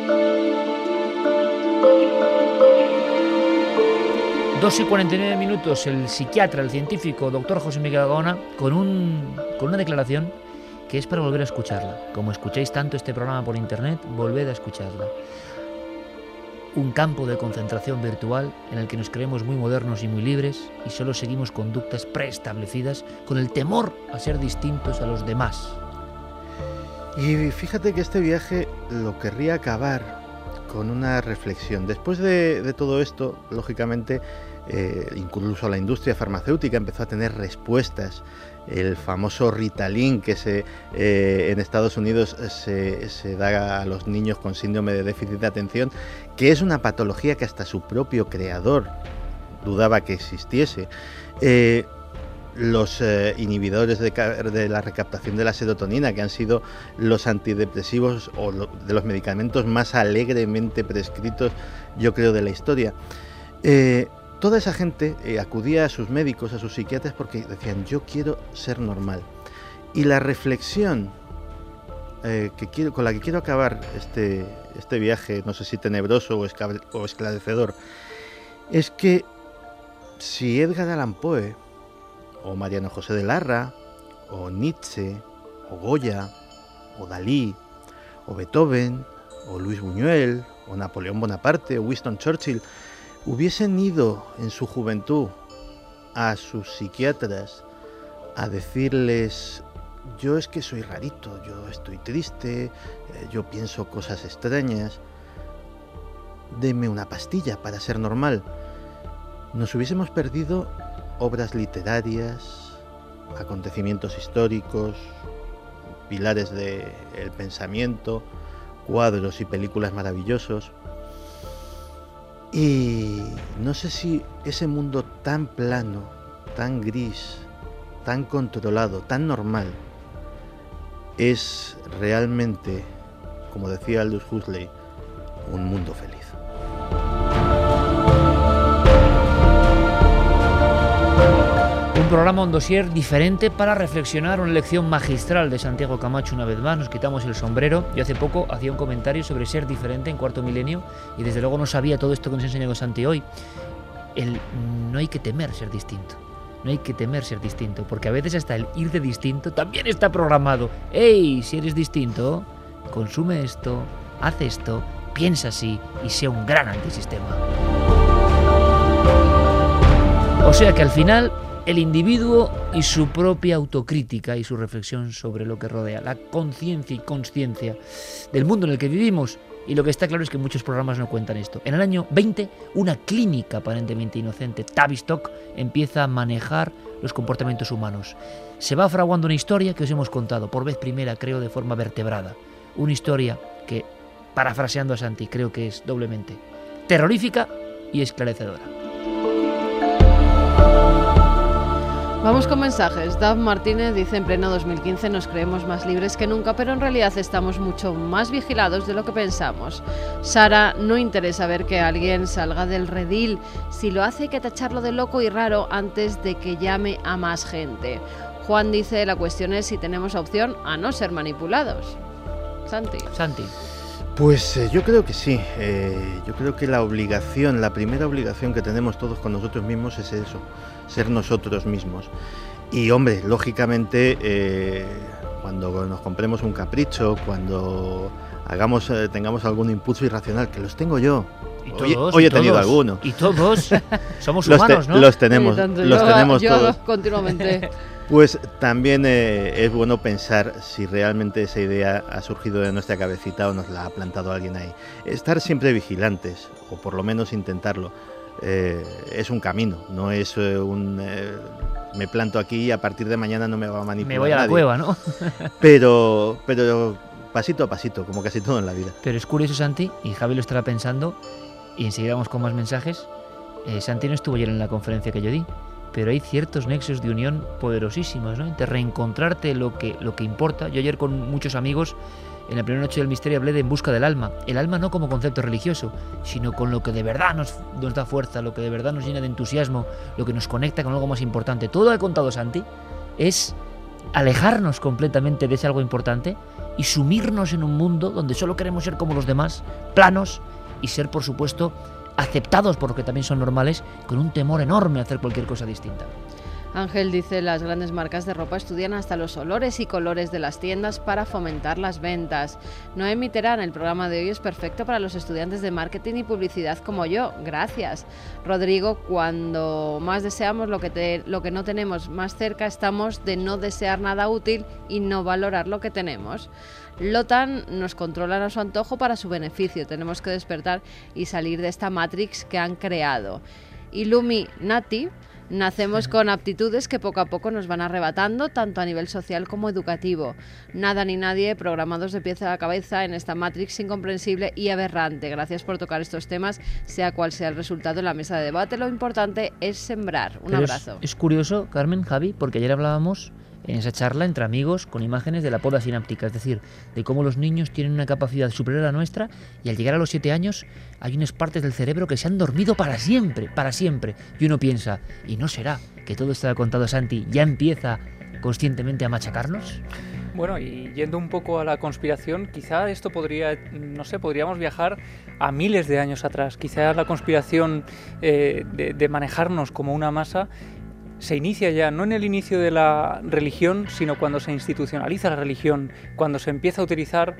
S5: 2:49, el psiquiatra, el científico, doctor José Miguel Gaona, con una declaración que es para volver a escucharla. Como escucháis tanto este programa por internet, volved a escucharla. Un campo de concentración virtual en el que nos creemos muy modernos y muy libres y solo seguimos conductas preestablecidas con el temor a ser distintos a los demás.
S9: Y fíjate que este viaje lo querría acabar con una reflexión. Después de todo esto, lógicamente, incluso la industria farmacéutica empezó a tener respuestas. El famoso Ritalin que en Estados Unidos se da a los niños con síndrome de déficit de atención, que es una patología que hasta su propio creador dudaba que existiese. Los inhibidores de la recaptación de la serotonina, que han sido los antidepresivos o de los medicamentos más alegremente prescritos, yo creo, de la historia. Toda esa gente acudía a sus médicos, a sus psiquiatras, porque decían, yo quiero ser normal. Y la reflexión con la que quiero acabar este viaje, no sé si tenebroso o esclarecedor, es que si Edgar Allan Poe, o Mariano José de Larra, o Nietzsche, o Goya, o Dalí, o Beethoven, o Luis Buñuel, o Napoleón Bonaparte, o Winston Churchill, hubiesen ido en su juventud a sus psiquiatras a decirles, yo es que soy rarito, yo estoy triste, yo pienso cosas extrañas, deme una pastilla para ser normal, nos hubiésemos perdido obras literarias, acontecimientos históricos, pilares del pensamiento, cuadros y películas maravillosos. Y no sé si ese mundo tan plano, tan gris, tan controlado, tan normal, es realmente, como decía Aldous Huxley, un mundo feliz.
S5: Un programa, un dossier diferente para reflexionar, una lección magistral de Santiago Camacho una vez más. Nos quitamos el sombrero. Yo hace poco hacía un comentario sobre ser diferente en Cuarto Milenio y desde luego no sabía todo esto que nos ha enseñado Santi hoy. No hay que temer ser distinto. No hay que temer ser distinto, porque a veces hasta el ir de distinto también está programado. ¡Ey! Si eres distinto, consume esto, haz esto, piensa así y sea un gran antisistema. O sea que al final, el individuo y su propia autocrítica y su reflexión sobre lo que rodea, la conciencia y consciencia del mundo en el que vivimos. Y lo que está claro es que muchos programas no cuentan esto. En el año 20, una clínica aparentemente inocente, Tavistock, empieza a manejar los comportamientos humanos. Se va fraguando una historia que os hemos contado, por vez primera, creo, de forma vertebrada. Una historia que, parafraseando a Santi, creo que es doblemente terrorífica y esclarecedora.
S6: Vamos con mensajes. Dav Martínez dice: en pleno 2015 nos creemos más libres que nunca, pero en realidad estamos mucho más vigilados de lo que pensamos. Sara: no interesa ver que alguien salga del redil. Si lo hace hay que tacharlo de loco y raro antes de que llame a más gente. Juan dice: la cuestión es si tenemos opción a no ser manipulados. Santi.
S9: Pues yo creo que sí. Yo creo que la primera obligación que tenemos todos con nosotros mismos es eso, ser nosotros mismos. Y hombre, lógicamente, cuando nos compremos un capricho, cuando tengamos algún impulso irracional, que los tengo yo. Hoy he tenido alguno.
S5: Y todos somos humanos, ¿no?
S9: Los tenemos
S6: yo
S9: todos.
S6: Continuamente.
S9: Pues también es bueno pensar si realmente esa idea ha surgido de nuestra cabecita o nos la ha plantado alguien ahí. Estar siempre vigilantes, o por lo menos intentarlo, es un camino, no es me planto aquí y a partir de mañana no me va a manipular
S5: me voy a la
S9: nadie.
S5: Cueva, ¿no?
S9: pero pasito a pasito, como casi todo en la vida.
S5: Pero es curioso, Santi, y Javi lo estará pensando, y enseguida vamos con más mensajes. Santi no estuvo ayer en la conferencia que yo di, pero hay ciertos nexos de unión poderosísimos, ¿no? De reencontrarte lo que importa. Yo ayer con muchos amigos, en la primera noche del misterio, hablé de En busca del alma. El alma no como concepto religioso, sino con lo que de verdad nos da fuerza, lo que de verdad nos llena de entusiasmo, lo que nos conecta con algo más importante. Todo lo que ha contado Santi es alejarnos completamente de ese algo importante y sumirnos en un mundo donde solo queremos ser como los demás, planos, y ser, por supuesto, aceptados por lo que también son normales, con un temor enorme a hacer cualquier cosa distinta.
S6: Ángel dice: las grandes marcas de ropa estudian hasta los olores y colores de las tiendas para fomentar las ventas. Noemi Terán: el programa de hoy es perfecto para los estudiantes de marketing y publicidad como yo. Gracias. Rodrigo: cuando más deseamos lo que no tenemos, más cerca estamos de no desear nada útil y no valorar lo que tenemos. Lotan: nos controlan a su antojo para su beneficio. Tenemos que despertar y salir de esta Matrix que han creado. Illuminati: nacemos con aptitudes que poco a poco nos van arrebatando, tanto a nivel social como educativo. Nada ni nadie programados de pieza a la cabeza en esta Matrix incomprensible y aberrante. Gracias por tocar estos temas, sea cual sea el resultado en la mesa de debate. Lo importante es sembrar. Un abrazo.
S5: Es curioso, Carmen, Javi, porque ayer hablábamos en esa charla entre amigos con imágenes de la poda sináptica, es decir, de cómo los niños tienen una capacidad superior a la nuestra y al llegar a los 7 años hay unas partes del cerebro que se han dormido para siempre. Y uno piensa, ¿y no será que todo esto que ha contado Santi ya empieza conscientemente a machacarnos?
S18: Bueno, y yendo un poco a la conspiración, quizá esto podríamos viajar a miles de años atrás. Quizá la conspiración de manejarnos como una masa se inicia ya, no en el inicio de la religión, sino cuando se institucionaliza la religión, cuando se empieza a utilizar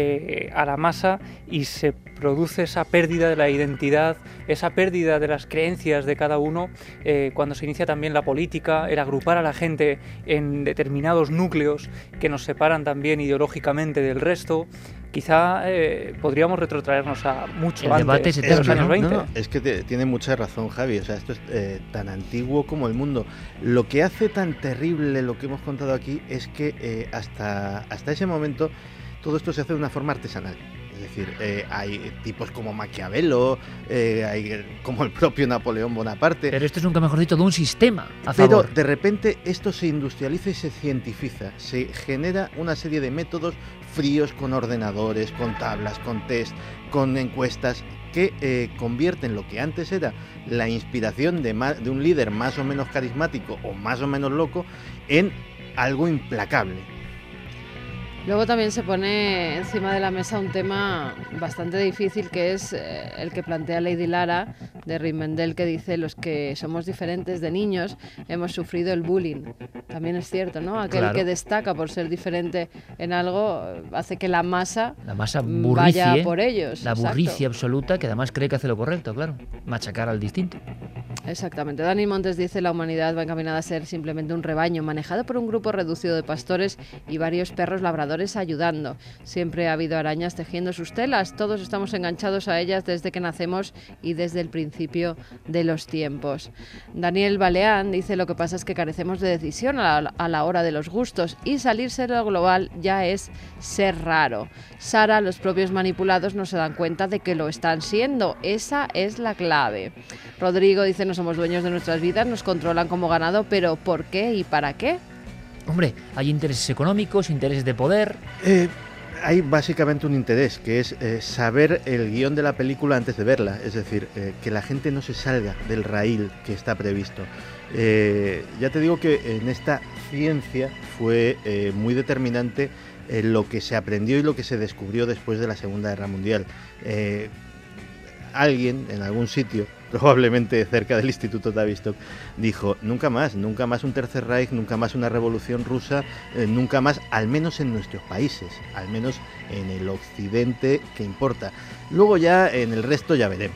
S18: a la masa y se produce esa pérdida de la identidad, esa pérdida de las creencias de cada uno, cuando se inicia también la política, el agrupar a la gente en determinados núcleos que nos separan también ideológicamente del resto. Quizá podríamos retrotraernos a mucho antes de los años 20.
S9: No, es que tiene mucha razón, Javi. O sea, esto es tan antiguo como el mundo. Lo que hace tan terrible lo que hemos contado aquí es que hasta ese momento todo esto se hace de una forma artesanal. Es decir, hay tipos como Maquiavelo, hay como el propio Napoleón Bonaparte.
S5: Pero esto es nunca mejor dicho de un sistema a
S9: favor.
S5: Pero
S9: de repente esto se industrializa y se cientifiza. Se genera una serie de métodos fríos con ordenadores, con tablas, con test, con encuestas, que convierten lo que antes era la inspiración de un líder más o menos carismático o más o menos loco en algo implacable.
S6: Luego también se pone encima de la mesa un tema bastante difícil, que es el que plantea Lady Lara de Rivendell, que dice: los que somos diferentes de niños hemos sufrido el bullying. También es cierto, ¿no? Aquel que destaca por ser diferente en algo hace que la masa vaya por ellos.
S5: La burricia absoluta, que además cree que hace lo correcto, claro. Machacar al distinto.
S6: Exactamente. Dani Montes dice: la humanidad va encaminada a ser simplemente un rebaño manejado por un grupo reducido de pastores y varios perros labradores ayudando. Siempre ha habido arañas tejiendo sus telas. Todos estamos enganchados a ellas desde que nacemos y desde el principio de los tiempos. Daniel Baleán dice: lo que pasa es que carecemos de decisión a la hora de los gustos y salirse de lo global ya es ser raro. Sara, los propios manipulados no se dan cuenta de que lo están siendo. Esa es la clave. Rodrigo dice: no somos dueños de nuestras vidas, nos controlan como ganado, pero ¿por qué y para qué?
S5: Hombre, hay intereses económicos, intereses de poder.
S9: Hay básicamente un interés, que es saber el guión de la película antes de verla, es decir, que la gente no se salga del raíl que está previsto. Ya te digo que en esta ciencia fue muy determinante lo que se aprendió y lo que se descubrió después de la Segunda Guerra Mundial. Alguien en algún sitio, probablemente cerca del Instituto Tavistock, dijo: nunca más un Tercer Reich, nunca más una revolución rusa, nunca más, al menos en nuestros países, al menos en el occidente que importa. Luego ya en el resto ya veremos.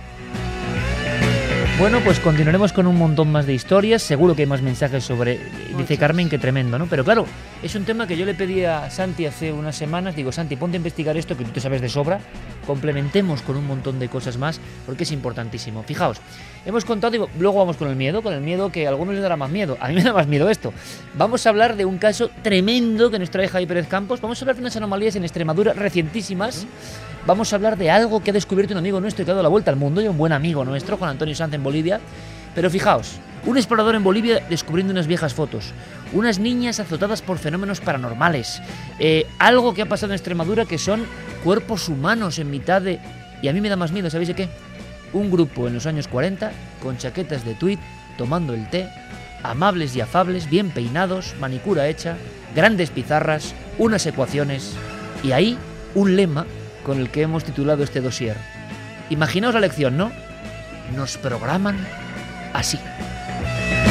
S5: Bueno, pues continuaremos con un montón más de historias. Seguro que hay más mensajes sobre... Dice Carmen que tremendo, ¿no? Pero claro, es un tema que yo le pedí a Santi hace unas semanas. Digo: Santi, ponte a investigar esto que tú te sabes de sobra. Complementemos con un montón de cosas más porque es importantísimo. Fijaos, hemos contado, digo, luego vamos con el miedo que a algunos les dará más miedo. A mí me da más miedo esto. Vamos a hablar de un caso tremendo que nos trae Javi Pérez Campos. Vamos a hablar de unas anomalías en Extremadura recientísimas. Vamos a hablar de algo que ha descubierto un amigo nuestro y que ha dado la vuelta al mundo, y un buen amigo nuestro, Juan Antonio Sanz, en Bolivia. Pero fijaos, un explorador en Bolivia descubriendo unas viejas fotos, unas niñas azotadas por fenómenos paranormales, algo que ha pasado en Extremadura que son cuerpos humanos en mitad de... Y a mí me da más miedo, ¿sabéis de qué? Un grupo en los años 40, con chaquetas de tweed, tomando el té, amables y afables, bien peinados, manicura hecha, grandes pizarras, unas ecuaciones, y ahí un lema con el que hemos titulado este dossier. Imaginaos la lección, ¿no? Nos programan así.